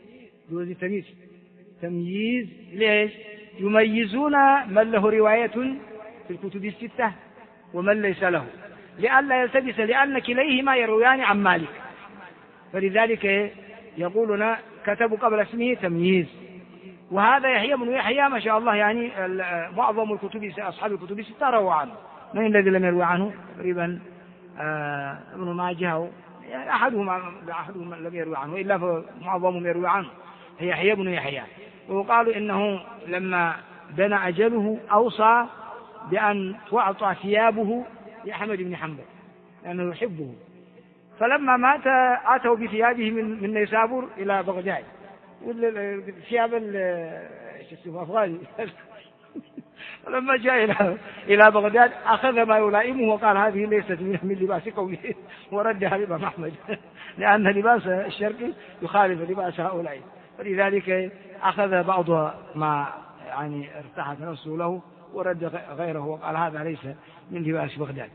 ليش؟ يميزون من له رواية في الكتب الستة ومن ليس له، لئلا يلتبس، لأن كليهما يرويان عن مالك، فلذلك يقولون كتبوا قبل اسمه تمييز. وهذا يحيى بن يحيى ما شاء الله يعني معظم الكتب أصحاب الكتب الستة رووا عنه. من الذي لم يروي عنه؟ تقريبا ابن ماجه، يعني أحدهم لم يروي عنه، إلا فمعظمهم يروي عنه. هي يحيى بن يحيى. وقالوا إنه لما بنى أجله أوصى بأن تعطى ثيابه لأحمد بن حنبل لأنه يحبه، فلما مات أتوا بثيابه من نيسابور إلى بغداد، ثياب الأفغاني. ولما جاء إلى بغداد أخذ ما يلائمه وقال: هذه ليست من لباس قومه، وردها لإمام أحمد، لأن لباس الشرقي يخالف لباس هؤلاء، فلذلك أخذ بعض ما يعني ارتاحت نفسه له ورد غيره وقال: هذا ليس من لباس بغداد.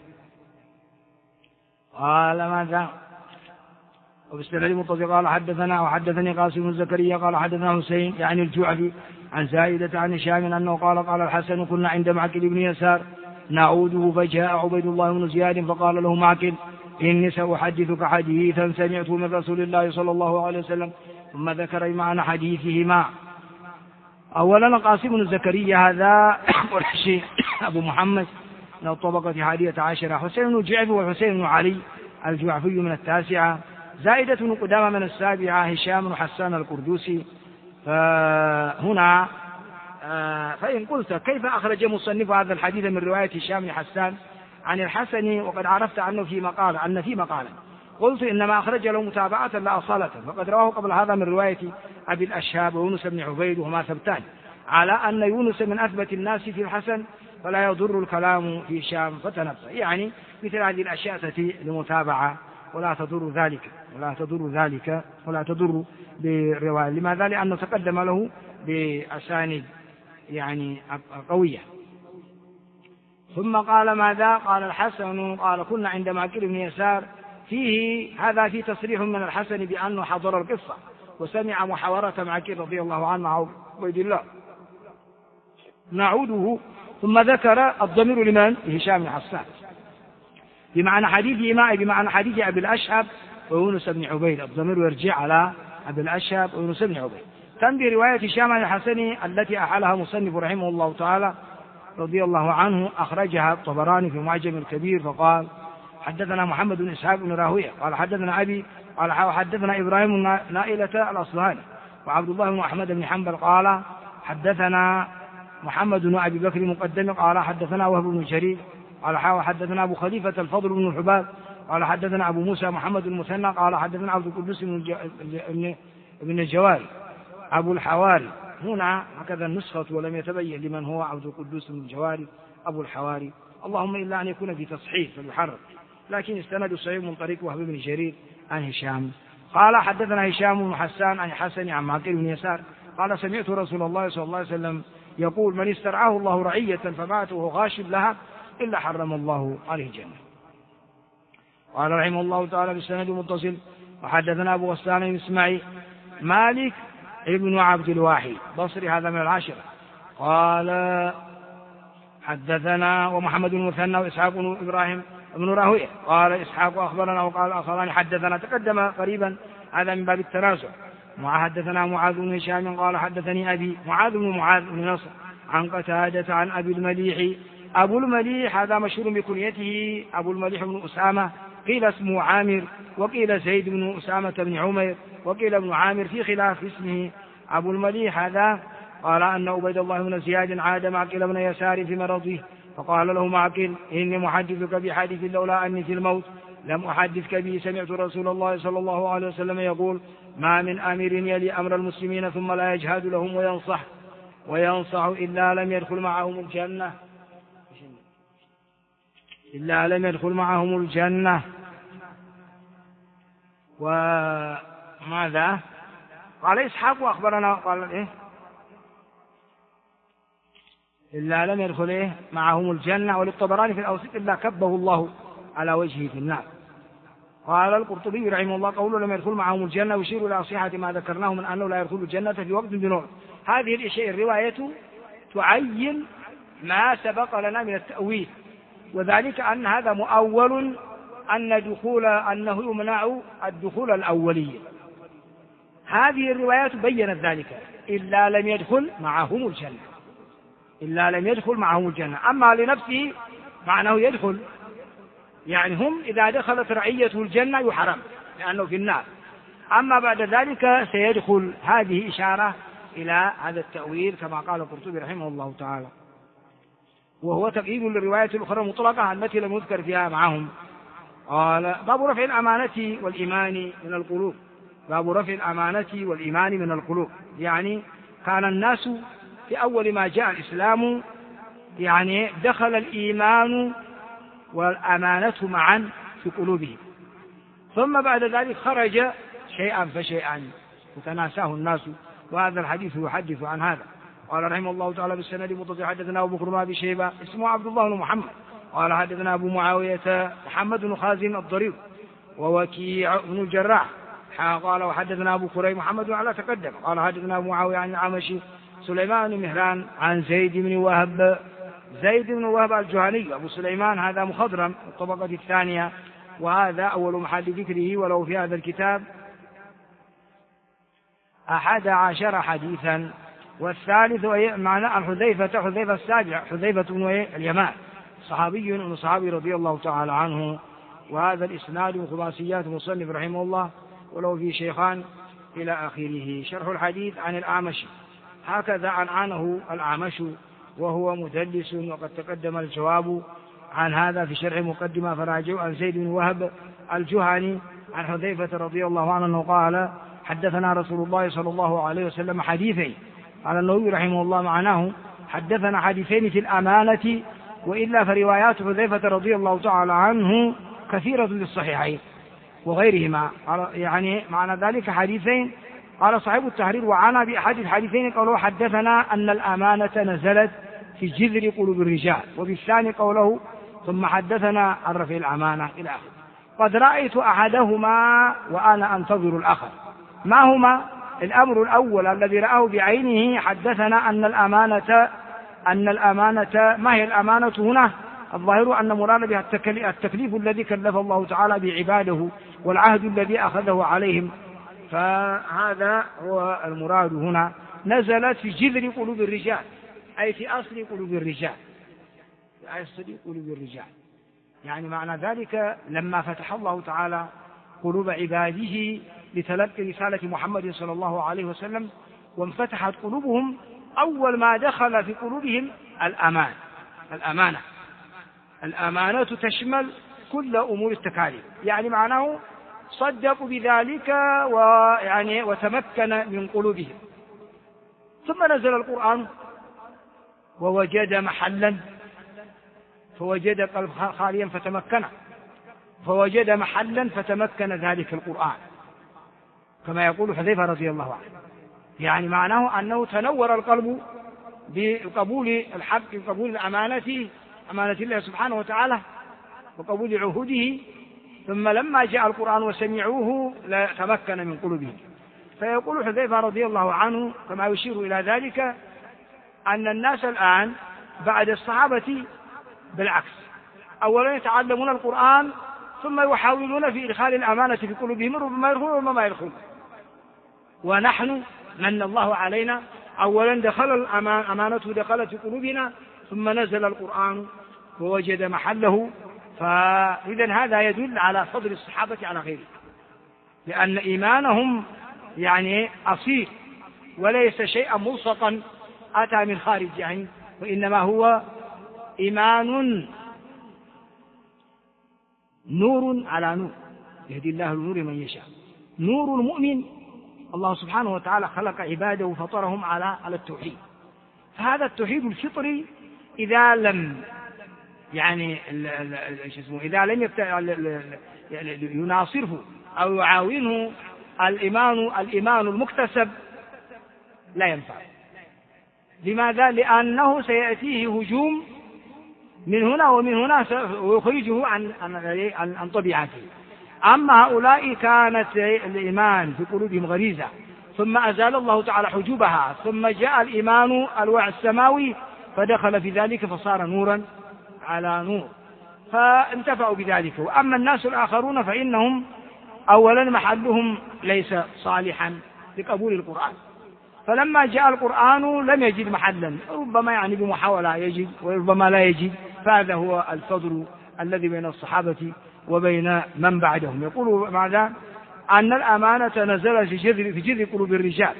قال: ماذا؟ وبالسند المتصل قال: حدثني قاسم بن زكريا قال حدثنا حسين يعني الجعفي عن زائدة عن هشام أنه قال الحسن: كنا عند معقل بن يسار نعوده فجاء عبيد الله بن زياد فقال له معقل: إني سأحدثك حديثا سمعته من رسول الله صلى الله عليه وسلم. ثم ذكر معنى حديثهما. أولا قاسم بن زكريا هذا والحشي أبو محمد من الطبقة 11، حسين بن الجعفي وحسين بن علي الجعفي من 9، زائدة بن قدامة من 7، هشام بن حسان القردوسي. فهنا فإن قلت كيف أخرج مصنف هذا الحديث من رواية هشام بن حسان عن الحسن وقد عرفت أنه في مقالة قلت إنما أخرج له متابعة لا أصالة، فقد رواه قبل هذا من رواية أبي الأشهاب ويونس بن عبيد وهما ثبتان على أن يونس من أثبت الناس في الحسن فلا يضر الكلام في هشام فتنبه. يعني مثل هذه الأشياء تأتي لمتابعة ولا تضر بالرواية. لماذا؟ لأنه تقدم له بأسانيد يعني قوية. ثم قال ماذا؟ قال الحسن قال كنا عند معقل بن يسار هذا في تصريح من الحسن بأنه حضر القصة وسمع محاورة معقل رضي الله عنه مع عبيد الله نعوده. ثم ذكر الضمير لمن؟ هشام بن حسان بمعنى حديث أبي الأشهب ويونس بن عبيد، الضمير يرجع على أبي الأشهب ويونس بن عبيد. تنبي رواية هشام عن الحسن التي أحالها مصنف رحمه الله تعالى رضي الله عنه أخرجها الطبراني في معجم الكبير فقال حدثنا محمد بن إسحاق بن راهوية قال حدثنا أبي قال حدثنا إبراهيم نائلة الأصلهاني وعبد الله بن أحمد بن حنبل قال حدثنا محمد بن أبي بكر المقدم قال حدثنا وهب بن جرير قال حدثنا أبو خليفة الفضل بن الحباب قال حدثنا أبو موسى محمد المثنى قال حدثنا عبد القدوس بن الجواري أبو الحواري. هنا هكذا النسخة ولم يتبين لمن هو عبد القدوس بن الجواري أبو الحواري، اللهم إلا أن يكون في تصحيح فليحرر، لكن استند صحيح من طريق وهب بن جرير عن هشام قال حدثنا هشام بن حسان عن حسن عن معقل بن يسار قال سمعت رسول الله صلى الله عليه وسلم يقول من استرعاه الله رعية فمات وهو غاشب لها إلا حرم الله عليه الجنة. قال رحمه الله تعالى بالسند متصل وحدثنا أبو غسان بن إسماعيل مالك ابن عبد الواحد بصري هذا من العاشرة قال حدثنا ومحمد بن المثنى وإسحاق بن إبراهيم بن راهوية قال إسحاق أخبرنا وقال آخران حدثنا تقدم قريبا هذا من باب التنازع. حدثنا معاذ بن هشام قال حدثني أبي معاذ بن نصر عن قتادة عن أبي المليح. أبو المليح هذا مشهور بكنيته أبو المليح بن أسامة، قيل اسمه عامر وقيل زيد بن أسامة بن عمير وقيل ابن عامر في خلاف اسمه. أبو المليح هذا قال أن عبيد الله بن زياد عاد معقل بن يسار في مرضه فقال له معقل إني محدثك بحديث لولا أني في الموت لم أحدثك به سمعت رسول الله صلى الله عليه وسلم يقول ما من أمير يلي أمر المسلمين ثم لا يجهاد لهم وينصح إلا لم يدخل معهم الجنة وماذا قال إسحاق أخبرنا قال إيه إلا لم يدخل معهم الجنة وللطبراني في الأوسط إلا كبه الله على وجهه في النار. قال القرطبي رحمه الله قوله لم يدخل معهم الجنة يشير إلى صحة ما ذكرناه من أنه لا يدخل الجنة في وقت بنور. هذه الرواية تعين ما سبق لنا من التأويل، وذلك أن هذا مؤول أنه يمنع الدخول الأولي. هذه الروايات بيّنت ذلك إلا لم يدخل معهم الجنة أما لنفسه معناه يدخل، يعني هم إذا دخلت رعيته الجنة يحرم لأنه في النار، أما بعد ذلك سيدخل. هذه إشارة إلى هذا التأويل كما قال القرطبي رحمه الله تعالى، وهو تقييد للرواية الأخرى المطلقة التي لم يذكر فيها معهم. قال باب رفع الأمانة والإيمان من القلوب. يعني كان الناس في أول ما جاء الإسلام يعني دخل الإيمان والأمانة معا في قلوبهم، ثم بعد ذلك خرج شيئا فشيئا وتناساه الناس، وهذا الحديث يحدث عن هذا. قال رحمه الله تعالى بالسند متصل حدثنا أبو بكر بن أبي شيبة اسمه عبد الله بن محمد قال حدثنا أبو معاوية محمد بن خازم الضرير ووكيع بن الجراح قال وحدثنا أبو كريم محمد على تقدم قال حدثنا أبو معاوية عن العمشي سليمان بن مهران عن زيد بن وهب الجهني. أبو سليمان هذا مخضرم الطبقة الثانية، وهذا أول محل ذكره، ولو في هذا الكتاب 11 حديثا. والثالث معنى عن حذيفة السابع حذيفة بن اليمان صحابي من صحابي رضي الله تعالى عنه. وهذا الإسناد من خماسيات مصنف رحمه الله ولو في شيخان إلى آخره. شرح الحديث عن الأعمش هكذا عنه الأعمش وهو مدلس، وقد تقدم الجواب عن هذا في شرح مقدمة فراجعوا عن زيد بن وهب الجهني عن حذيفة رضي الله عنه أنه قال حدثنا رسول الله صلى الله عليه وسلم حديثين. قال النووي رحمه الله معناه حدثنا حديثين في الأمانة، وإلا فروايات حذيفة رضي الله تعالى عنه كثيرة في الصحيحين وغيرهما، يعني معنى ذلك حديثين. قال صاحب التحرير وعنا بأحد الحديثين قوله حدثنا أن الأمانة نزلت في جذر قلوب الرجال، وبالثاني قوله ثم حدثنا عن رفع الأمانة إلى آخره. قد رأيت أحدهما وأنا أنتظر الآخر. ما هما؟ الأمر الأول الذي رآه بعينه حدثنا أن الأمانة ما هي الأمانة هنا؟ الظاهر أن مراد بها التكليف الذي كلف الله تعالى بعباده والعهد الذي أخذه عليهم، فهذا هو المراد هنا. نزلت في جذر قلوب الرجال أي في أصل قلوب الرجال، في أصل قلوب الرجال. يعني معنى ذلك لما فتح الله تعالى قلوب عباده لتلقي رسالة محمد صلى الله عليه وسلم وانفتحت قلوبهم، أول ما دخل في قلوبهم الأمانة تشمل كل أمور التكاليف، يعني معناه صدقوا بذلك وتمكن من قلوبهم. ثم نزل القرآن ووجد محلا فوجد قلب خاليا فتمكن، فوجد محلا فتمكن ذلك القرآن، كما يقول حذيفة رضي الله عنه. يعني معناه أنه تنور القلب بقبول الحق، بقبول أمانة الله سبحانه وتعالى وقبول عهوده، ثم لما جاء القرآن وسمعوه تمكن من قلوبهم. فيقول حذيفة رضي الله عنه كما يشير إلى ذلك أن الناس الآن بعد الصحابة بالعكس، أولا يتعلمون القرآن ثم يحاولون في إدخال الأمانة في قلوبهم، ربما يدخلون وربما يدخلون. ونحن من الله علينا أولا دخل الأمانة دخلت في قلوبنا، ثم نزل القرآن ووجد محله. فإذا هذا يدل على فضل الصحابة على غيره، لأن إيمانهم يعني أصيل وليس شيئا ملصقا أتى من خارج، يعني وإنما هو إيمان نور على نور يهدي الله لنور من يشاء. نور المؤمن الله سبحانه وتعالى خلق عباده وفطرهم على التوحيد، فهذا التوحيد الفطري إذا لم إذا لم يناصره أو يعاونه الإيمان المكتسب لا ينفع. لماذا؟ لأنه سيأتيه هجوم من هنا ومن هنا ويخرجه عن طبيعته. أما هؤلاء كانت الإيمان في قلوبهم غريزة، ثم أزال الله تعالى حجوبها، ثم جاء الإيمان الوعي السماوي فدخل في ذلك فصار نورا على نور، فانتفعوا بذلك. وأما الناس الآخرون فإنهم أولا محلهم ليس صالحا لقبول القرآن، فلما جاء القرآن لم يجد محلا، ربما بمحاولة يجد وربما لا يجد. فهذا هو الفضل الذي بين الصحابة وبين من بعدهم. يقول ماذا؟ أن الأمانة نزلت في جذر قلوب الرجال.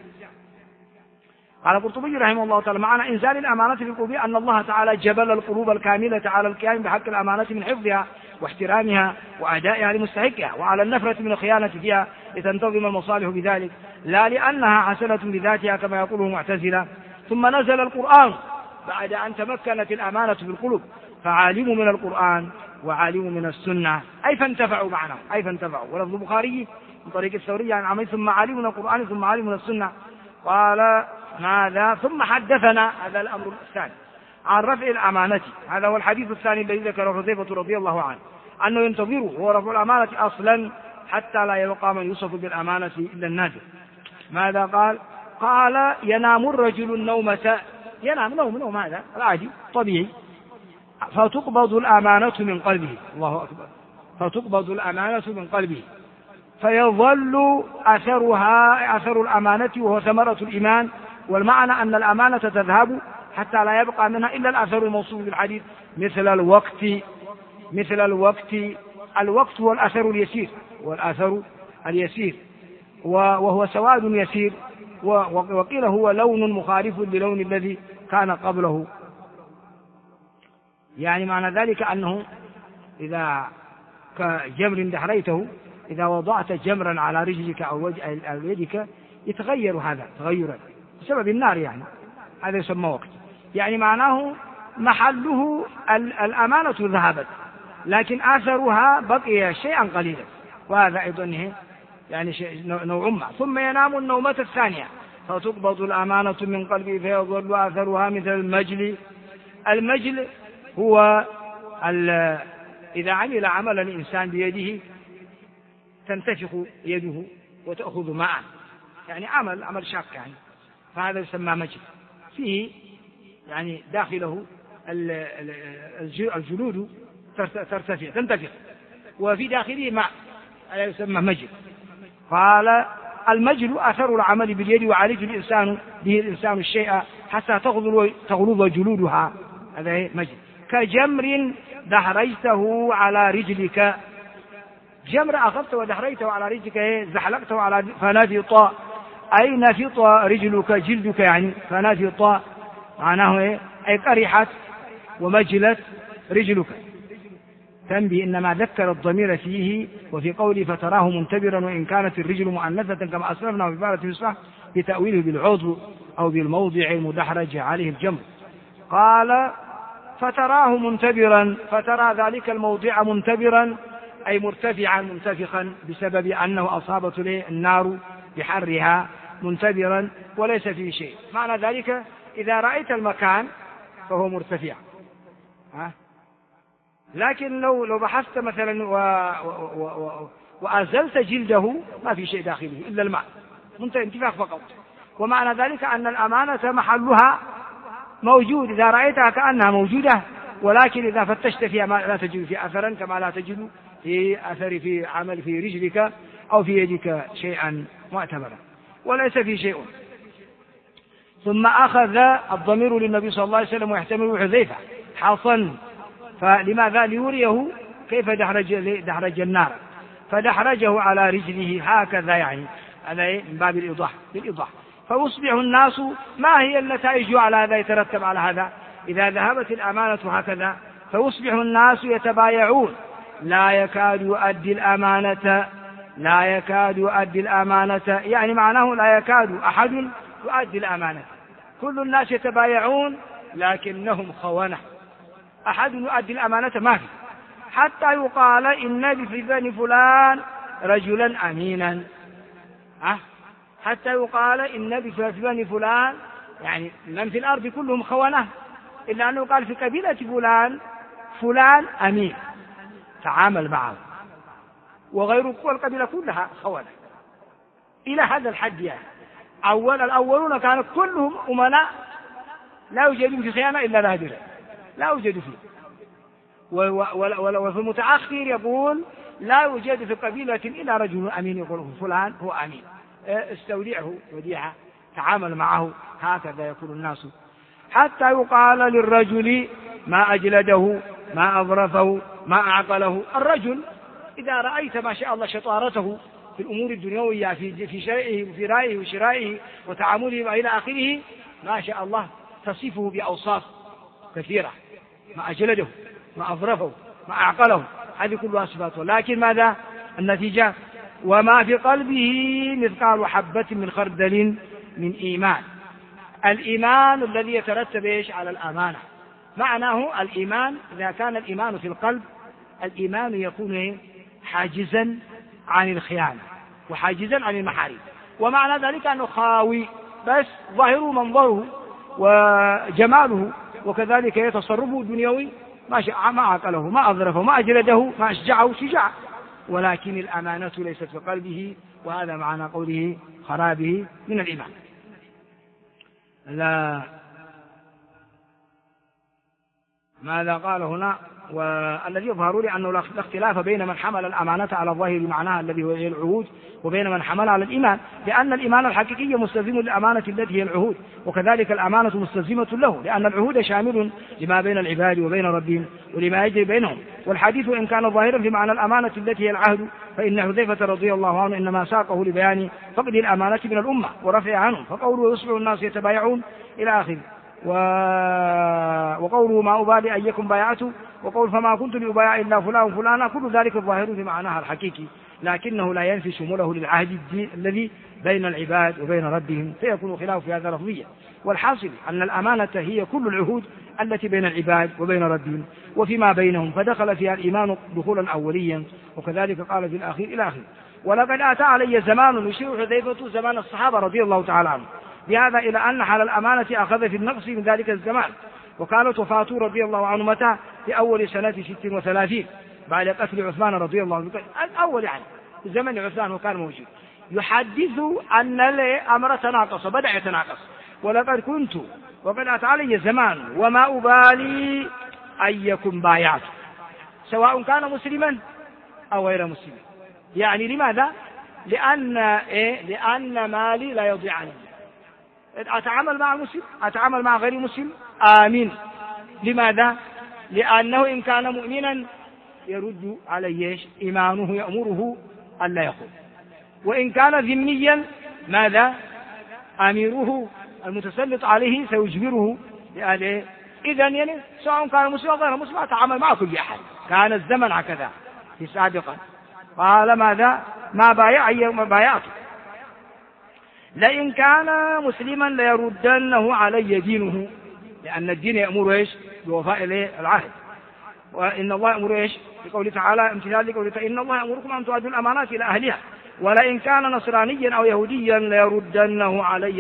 قال القرطبي رحمه الله تعالى معنى إنزال الأمانة في القلوب أن الله تعالى جبل القلوب الكاملة على القيام بحق الأمانة من حفظها واحترامها وأدائها لمستحقها، وعلى النفرة من الخيانة فيها لتنتظم المصالح بذلك، لا لأنها حسنة بذاتها كما يقوله المعتزلة. ثم نزل القرآن بعد أن تمكنت الأمانة في القلوب، فعالموا من القرآن وعالموا من السنة أي فانتفعوا معنا أي فانتفعوا. ولفظ البخاري من طريق الثوري عن عمي ثم عالموا من القرآن ثم عالموا من السنة. قال ماذا؟ ثم حدثنا، هذا الأمر الثاني، عن رفع الأمانة. هذا هو الحديث الثاني الذي ذكره حذيفة رضي الله عنه، أنه ينتظره هو رفع الأمانة أصلا حتى لا يبقى من يوصف بالأمانة إلا النادر. ماذا قال؟ قال ينام الرجل النومة، ينام نوم هذا العادي طبيعي، فتقبض الأمانة من قلبه، الله أكبر، فتقبض الأمانة من قلبه فيظل أثرها أثر الأمانة وهو ثمرة الإيمان. والمعنى أن الأمانة تذهب حتى لا يبقى منها إلا الأثر الموصوف بالحديث مثل الوقت. الوقت هو الأثر اليسير، والأثر اليسير وهو سواد يسير، وقيل هو لون مخالف للون الذي كان قبله. يعني معنى ذلك أنه إذا كجمر دحريته، إذا وضعت جمرا على رجلك أو يدك يتغير هذا تغيرا بسبب النار، يعني هذا يسمى وقت. يعني معناه محله الأمانة ذهبت لكن أثرها بقي شيئا قليلا، وهذا أيضا يعني نوع ما. ثم ينام النومة الثانية فتقبض الأمانة من قلبه فيظل أثرها مثل المجل. المجل هو إذا عمل عمل الإنسان بيده تنتفخ يده وتأخذ ماء، يعني عمل شاق يعني، فهذا يسمى مجل، فيه يعني داخله الجلود تنتفخ وفي داخله ماء، هذا يسمى مجل. قال المجل أثر العمل باليد وعالج الإنسان به الإنسان الشيء حتى تغلظ جلودها، هذا مجل. كجمر دحرجته على رجلك، جمر أخذته ودحرجته على رجلك زحلقته على فنفط، أي نفط رجلك جلدك يعني فنفط، معناه أي قرحت ومجلت رجلك. تنبي إنما ذكر الضمير فيه وفي قوله فتراه منتبرا، وإن كانت الرجل مؤنثة كما أسلفنا في عبارة الصح بتأويله بالعضو أو بالموضع المدحرج عليه الجمر. قال فتراه منتبرا، فترى ذلك الموضع منتبرا أي مرتفعا منتفخا بسبب أنه أصابته النار بحرها، منتبرا وليس فيه شيء. معنى ذلك إذا رأيت المكان فهو مرتفع، لكن لو بحثت مثلا وأزلت جلده ما في شيء داخله إلا الماء، انتفاخ فقط. ومعنى ذلك أن الأمانة محلها موجود، إذا رأيتها كأنها موجودة، ولكن إذا فتشت فيها ما لا تجد في أثرا، كما لا تجد في أثر في عمل في رجلك أو في يدك شيئا معتبرا، وليس في شيء. ثم أخذ الضمير للنبي صلى الله عليه وسلم ويحتمل حذيفة حصن، فلماذا؟ ليريه كيف دحرج النار، فدحرجه على رجله هكذا، يعني هذا من باب بالإيضاح. فيصبح الناس، ما هي النتائج على هذا يترتب على هذا؟ إذا ذهبت الأمانة هكذا فيصبح الناس يتبايعون، لا يكاد يؤدي الأمانة، يعني معناه لا يكاد أحد يؤدي الأمانة. كل الناس يتبايعون لكنهم خونة، أحد يؤدي الأمانة ما في، حتى يقال إن في بني فلان رجلا أمينا، حتى يقال إن في بني فلان، يعني من في الأرض كلهم خونة، إلا أنه قال في قبيلة فلان أمين تعامل معه، وغير القبيلة كلها خونة إلى هذا الحد. يعني الأولون كانوا كلهم أمناء لا يوجد في خيانة إلا نادرا، لا يوجد فيه. وفي المتأخر يقول لا يوجد في قبيلة إلا رجل أمين، يقول فلان هو أمين، استودعه وديعة تعامل معه، هكذا يقول الناس. حتى يقال للرجل ما أجلده ما أظرفه ما أعقله. الرجل إذا رأيت ما شاء الله شطارته في الأمور الدنيوية في شرائه وفي رأيه وشرائه وتعامله إلى آخره، ما شاء الله تصفه بأوصاف كثيرة، ما أجلده ما أظرفه ما أعقله، هذه كلها صفاته. لكن ماذا النتيجة؟ وما في قلبه مثقال حبة من خردل من إيمان. الإيمان الذي يترتب على الأمانة، معناه الإيمان إذا كان الإيمان في القلب، الإيمان يكون حاجزا عن الخيانة وحاجزا عن المحارم، ومعنى ذلك أنه خاوي بس ظاهره منظره وجماله، وكذلك يتصرفه الدنيوي ما عقله ما أظرفه ما أجلده ما أشجعه شجاع، ولكن الأمانة ليست في قلبه، وهذا معنى قوله خرابه من الإيمان. لا ماذا قال هنا؟ والذي يظهر لي أنه لا اختلاف بين من حمل الأمانة على الظاهر معناها الذي هو العهود وبين من حمل على الإيمان، لأن الإيمان الحقيقي مستلزم للأمانة التي هي العهود، وكذلك الأمانة مستلزمة له، لأن العهود شامل لما بين العباد وبين ربهم ولما يجري بينهم. والحديث إن كان ظاهرا في معنى الأمانة التي هي العهد، فإن حذيفة رضي الله عنه إنما ساقه لبيان فقد الأمانة من الأمة ورفعها عنهم، فقوله يصبح الناس يتبايعون إلى آخره. وقوله ما أبالي أيكم بايعته، وقول فما كنت لأبايع إلا فلان فلانا، كل ذلك الظاهر في معناها الحقيقي، لكنه لا ينفي شموله للعهد الذي بين العباد وبين ربهم، فيكون خلاف في هذا لفظيا. والحاصل أن الأمانة هي كل العهود التي بين العباد وبين ربهم وفيما بينهم، فدخل فيها الإيمان دخولا أوليا، وكذلك قال في الأخير إلى آخره. ولقد أتى علي زمان يشير حذيفة زمان الصحابة رضي الله تعالى عنهم بهذا إلى أن حال الأمانة أخذ في النقص من ذلك الزمان، وكانت وفاته رضي الله عنه متى؟ في أول سنة 36 بعد قتل عثمان رضي الله عنه، الأول يعني في زمن عثمان وكان موجود. يحدث أن الأمر تناقص، بدأ يتناقص. وقد أتى علي زمان وما أبالي أيكم بايعت، سواء كان مسلما أو غير مسلم. يعني لماذا؟ لأن مالي لا يضيع عني، أتعامل مع مسلم أتعامل مع غير مسلم آمين. لماذا؟ لأنه إن كان مؤمنا يرد عليه إيمانه يأمره ألا يخون، وإن كان ذميا ماذا؟ أميره المتسلط عليه سيجبره بأهله. إذن يعني سواء كان مسلم أو غير مسلم أتعامل مع كل أحد. كان الزمن هكذا في سابقا. قال ماذا؟ ما بايعته، لئن كان مسلما ليردنه علي دينه، لأن الدين يأمر إيش؟ بوفاء العهد. وإن الله يأمر إيش؟ بقوله تعالى امتثال لقوله إن الله يأمركم أن تؤدوا الأمانات إلى أهلها، ولئن كان نصرانيا أو يهوديا ليردنه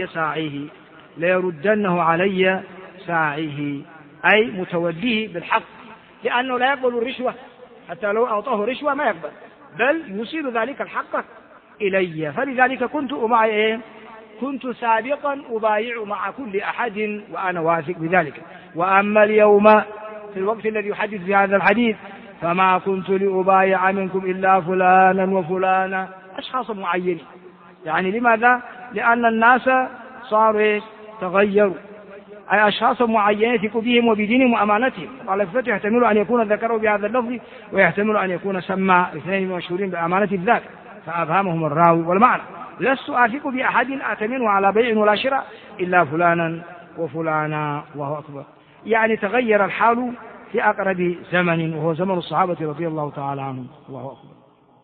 علي ساعيه، أي متوليه بالحق، لأنه لا يقبل الرشوة، حتى لو أعطاه رشوة ما يقبل، بل يوصل ذلك الحق إلي. فلذلك كنت سابقا أبايع مع كل أحد وأنا واثق بذلك. وأما اليوم في الوقت الذي يحدث في هذا الحديث فما كنت لأبايع منكم إلا فلانا وفلانا، أشخاص معينين. يعني لماذا؟ لأن الناس صاروا تغيروا، أي أشخاص معينين يثق بهم وبدينهم وأمانتهم. قال الفتح يحتمل أن يكون ذكروا بهذا اللفظ، ويحتمل أن يكون سمى اثنين مشهورين بأمانة الذات فأفهمهم الراوي والمعنى. لست أثق بأحد أأتمنه على بيع ولا شراء إلا فلانا وفلانا. وهو أكبر. يعني تغير الحال في أقرب زمن، وهو زمن الصحابة رضي الله تعالى عنهم. وهو أكبر.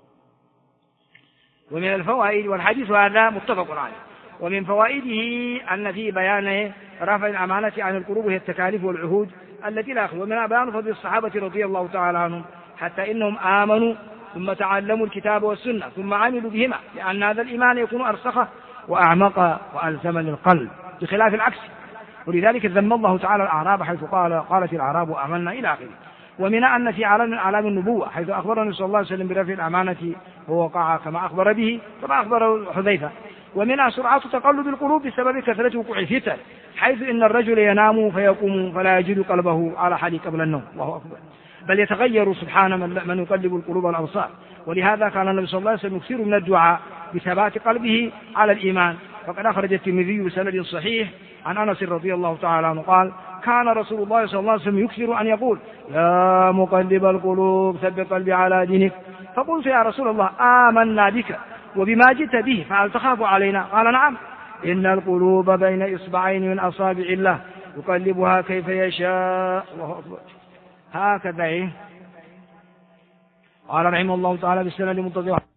ومن الفوائد، والحديث هذا متفق عليه، ومن فوائده أن في بيان رفع الأمانة عن القلوب هي التكاليف والعهود التي لا أخذ، ومن بيان فضل الصحابة رضي الله تعالى عنهم حتى إنهم آمنوا ثم تعلموا الكتاب والسنة ثم عملوا بهما، لأن هذا الإيمان يكون أرسخ وأعمق وألزم للقلب بخلاف العكس. ولذلك ذم الله تعالى الأعراب حيث قالت الأعراب آمنا إلى آخره. ومن أن في أعلام النبوة حيث أخبرنا صلى الله عليه وسلم برفع الأمانة ووقع كما أخبر به كما أخبر حذيفة. ومنها سرعة تقلب القلوب بسبب كثرة وقوع الفتن، حيث إن الرجل ينام فيقوم فلا يجد قلبه على حال قبل النوم، وهو أكبر، بل يتغير سبحانه من يقلب القلوب والأبصار. ولهذا كان النبي صلى الله عليه وسلم يكثر من الدعاء بثبات قلبه على الإيمان. فقد أخرج الترمذي بسند صحيح عن أنس رضي الله تعالى عنه قال كان رسول الله صلى الله عليه وسلم يكثر أن يقول يا مقلب القلوب ثبت قلبي على دينك. فقلت يا رسول الله آمنا بك وبما جئت به فهل تخاف علينا؟ قال نعم، إن القلوب بين إصبعين من أصابع الله يقلبها كيف يشاء. هكذا قال رحمه الله تعالى بالسند المنتظر.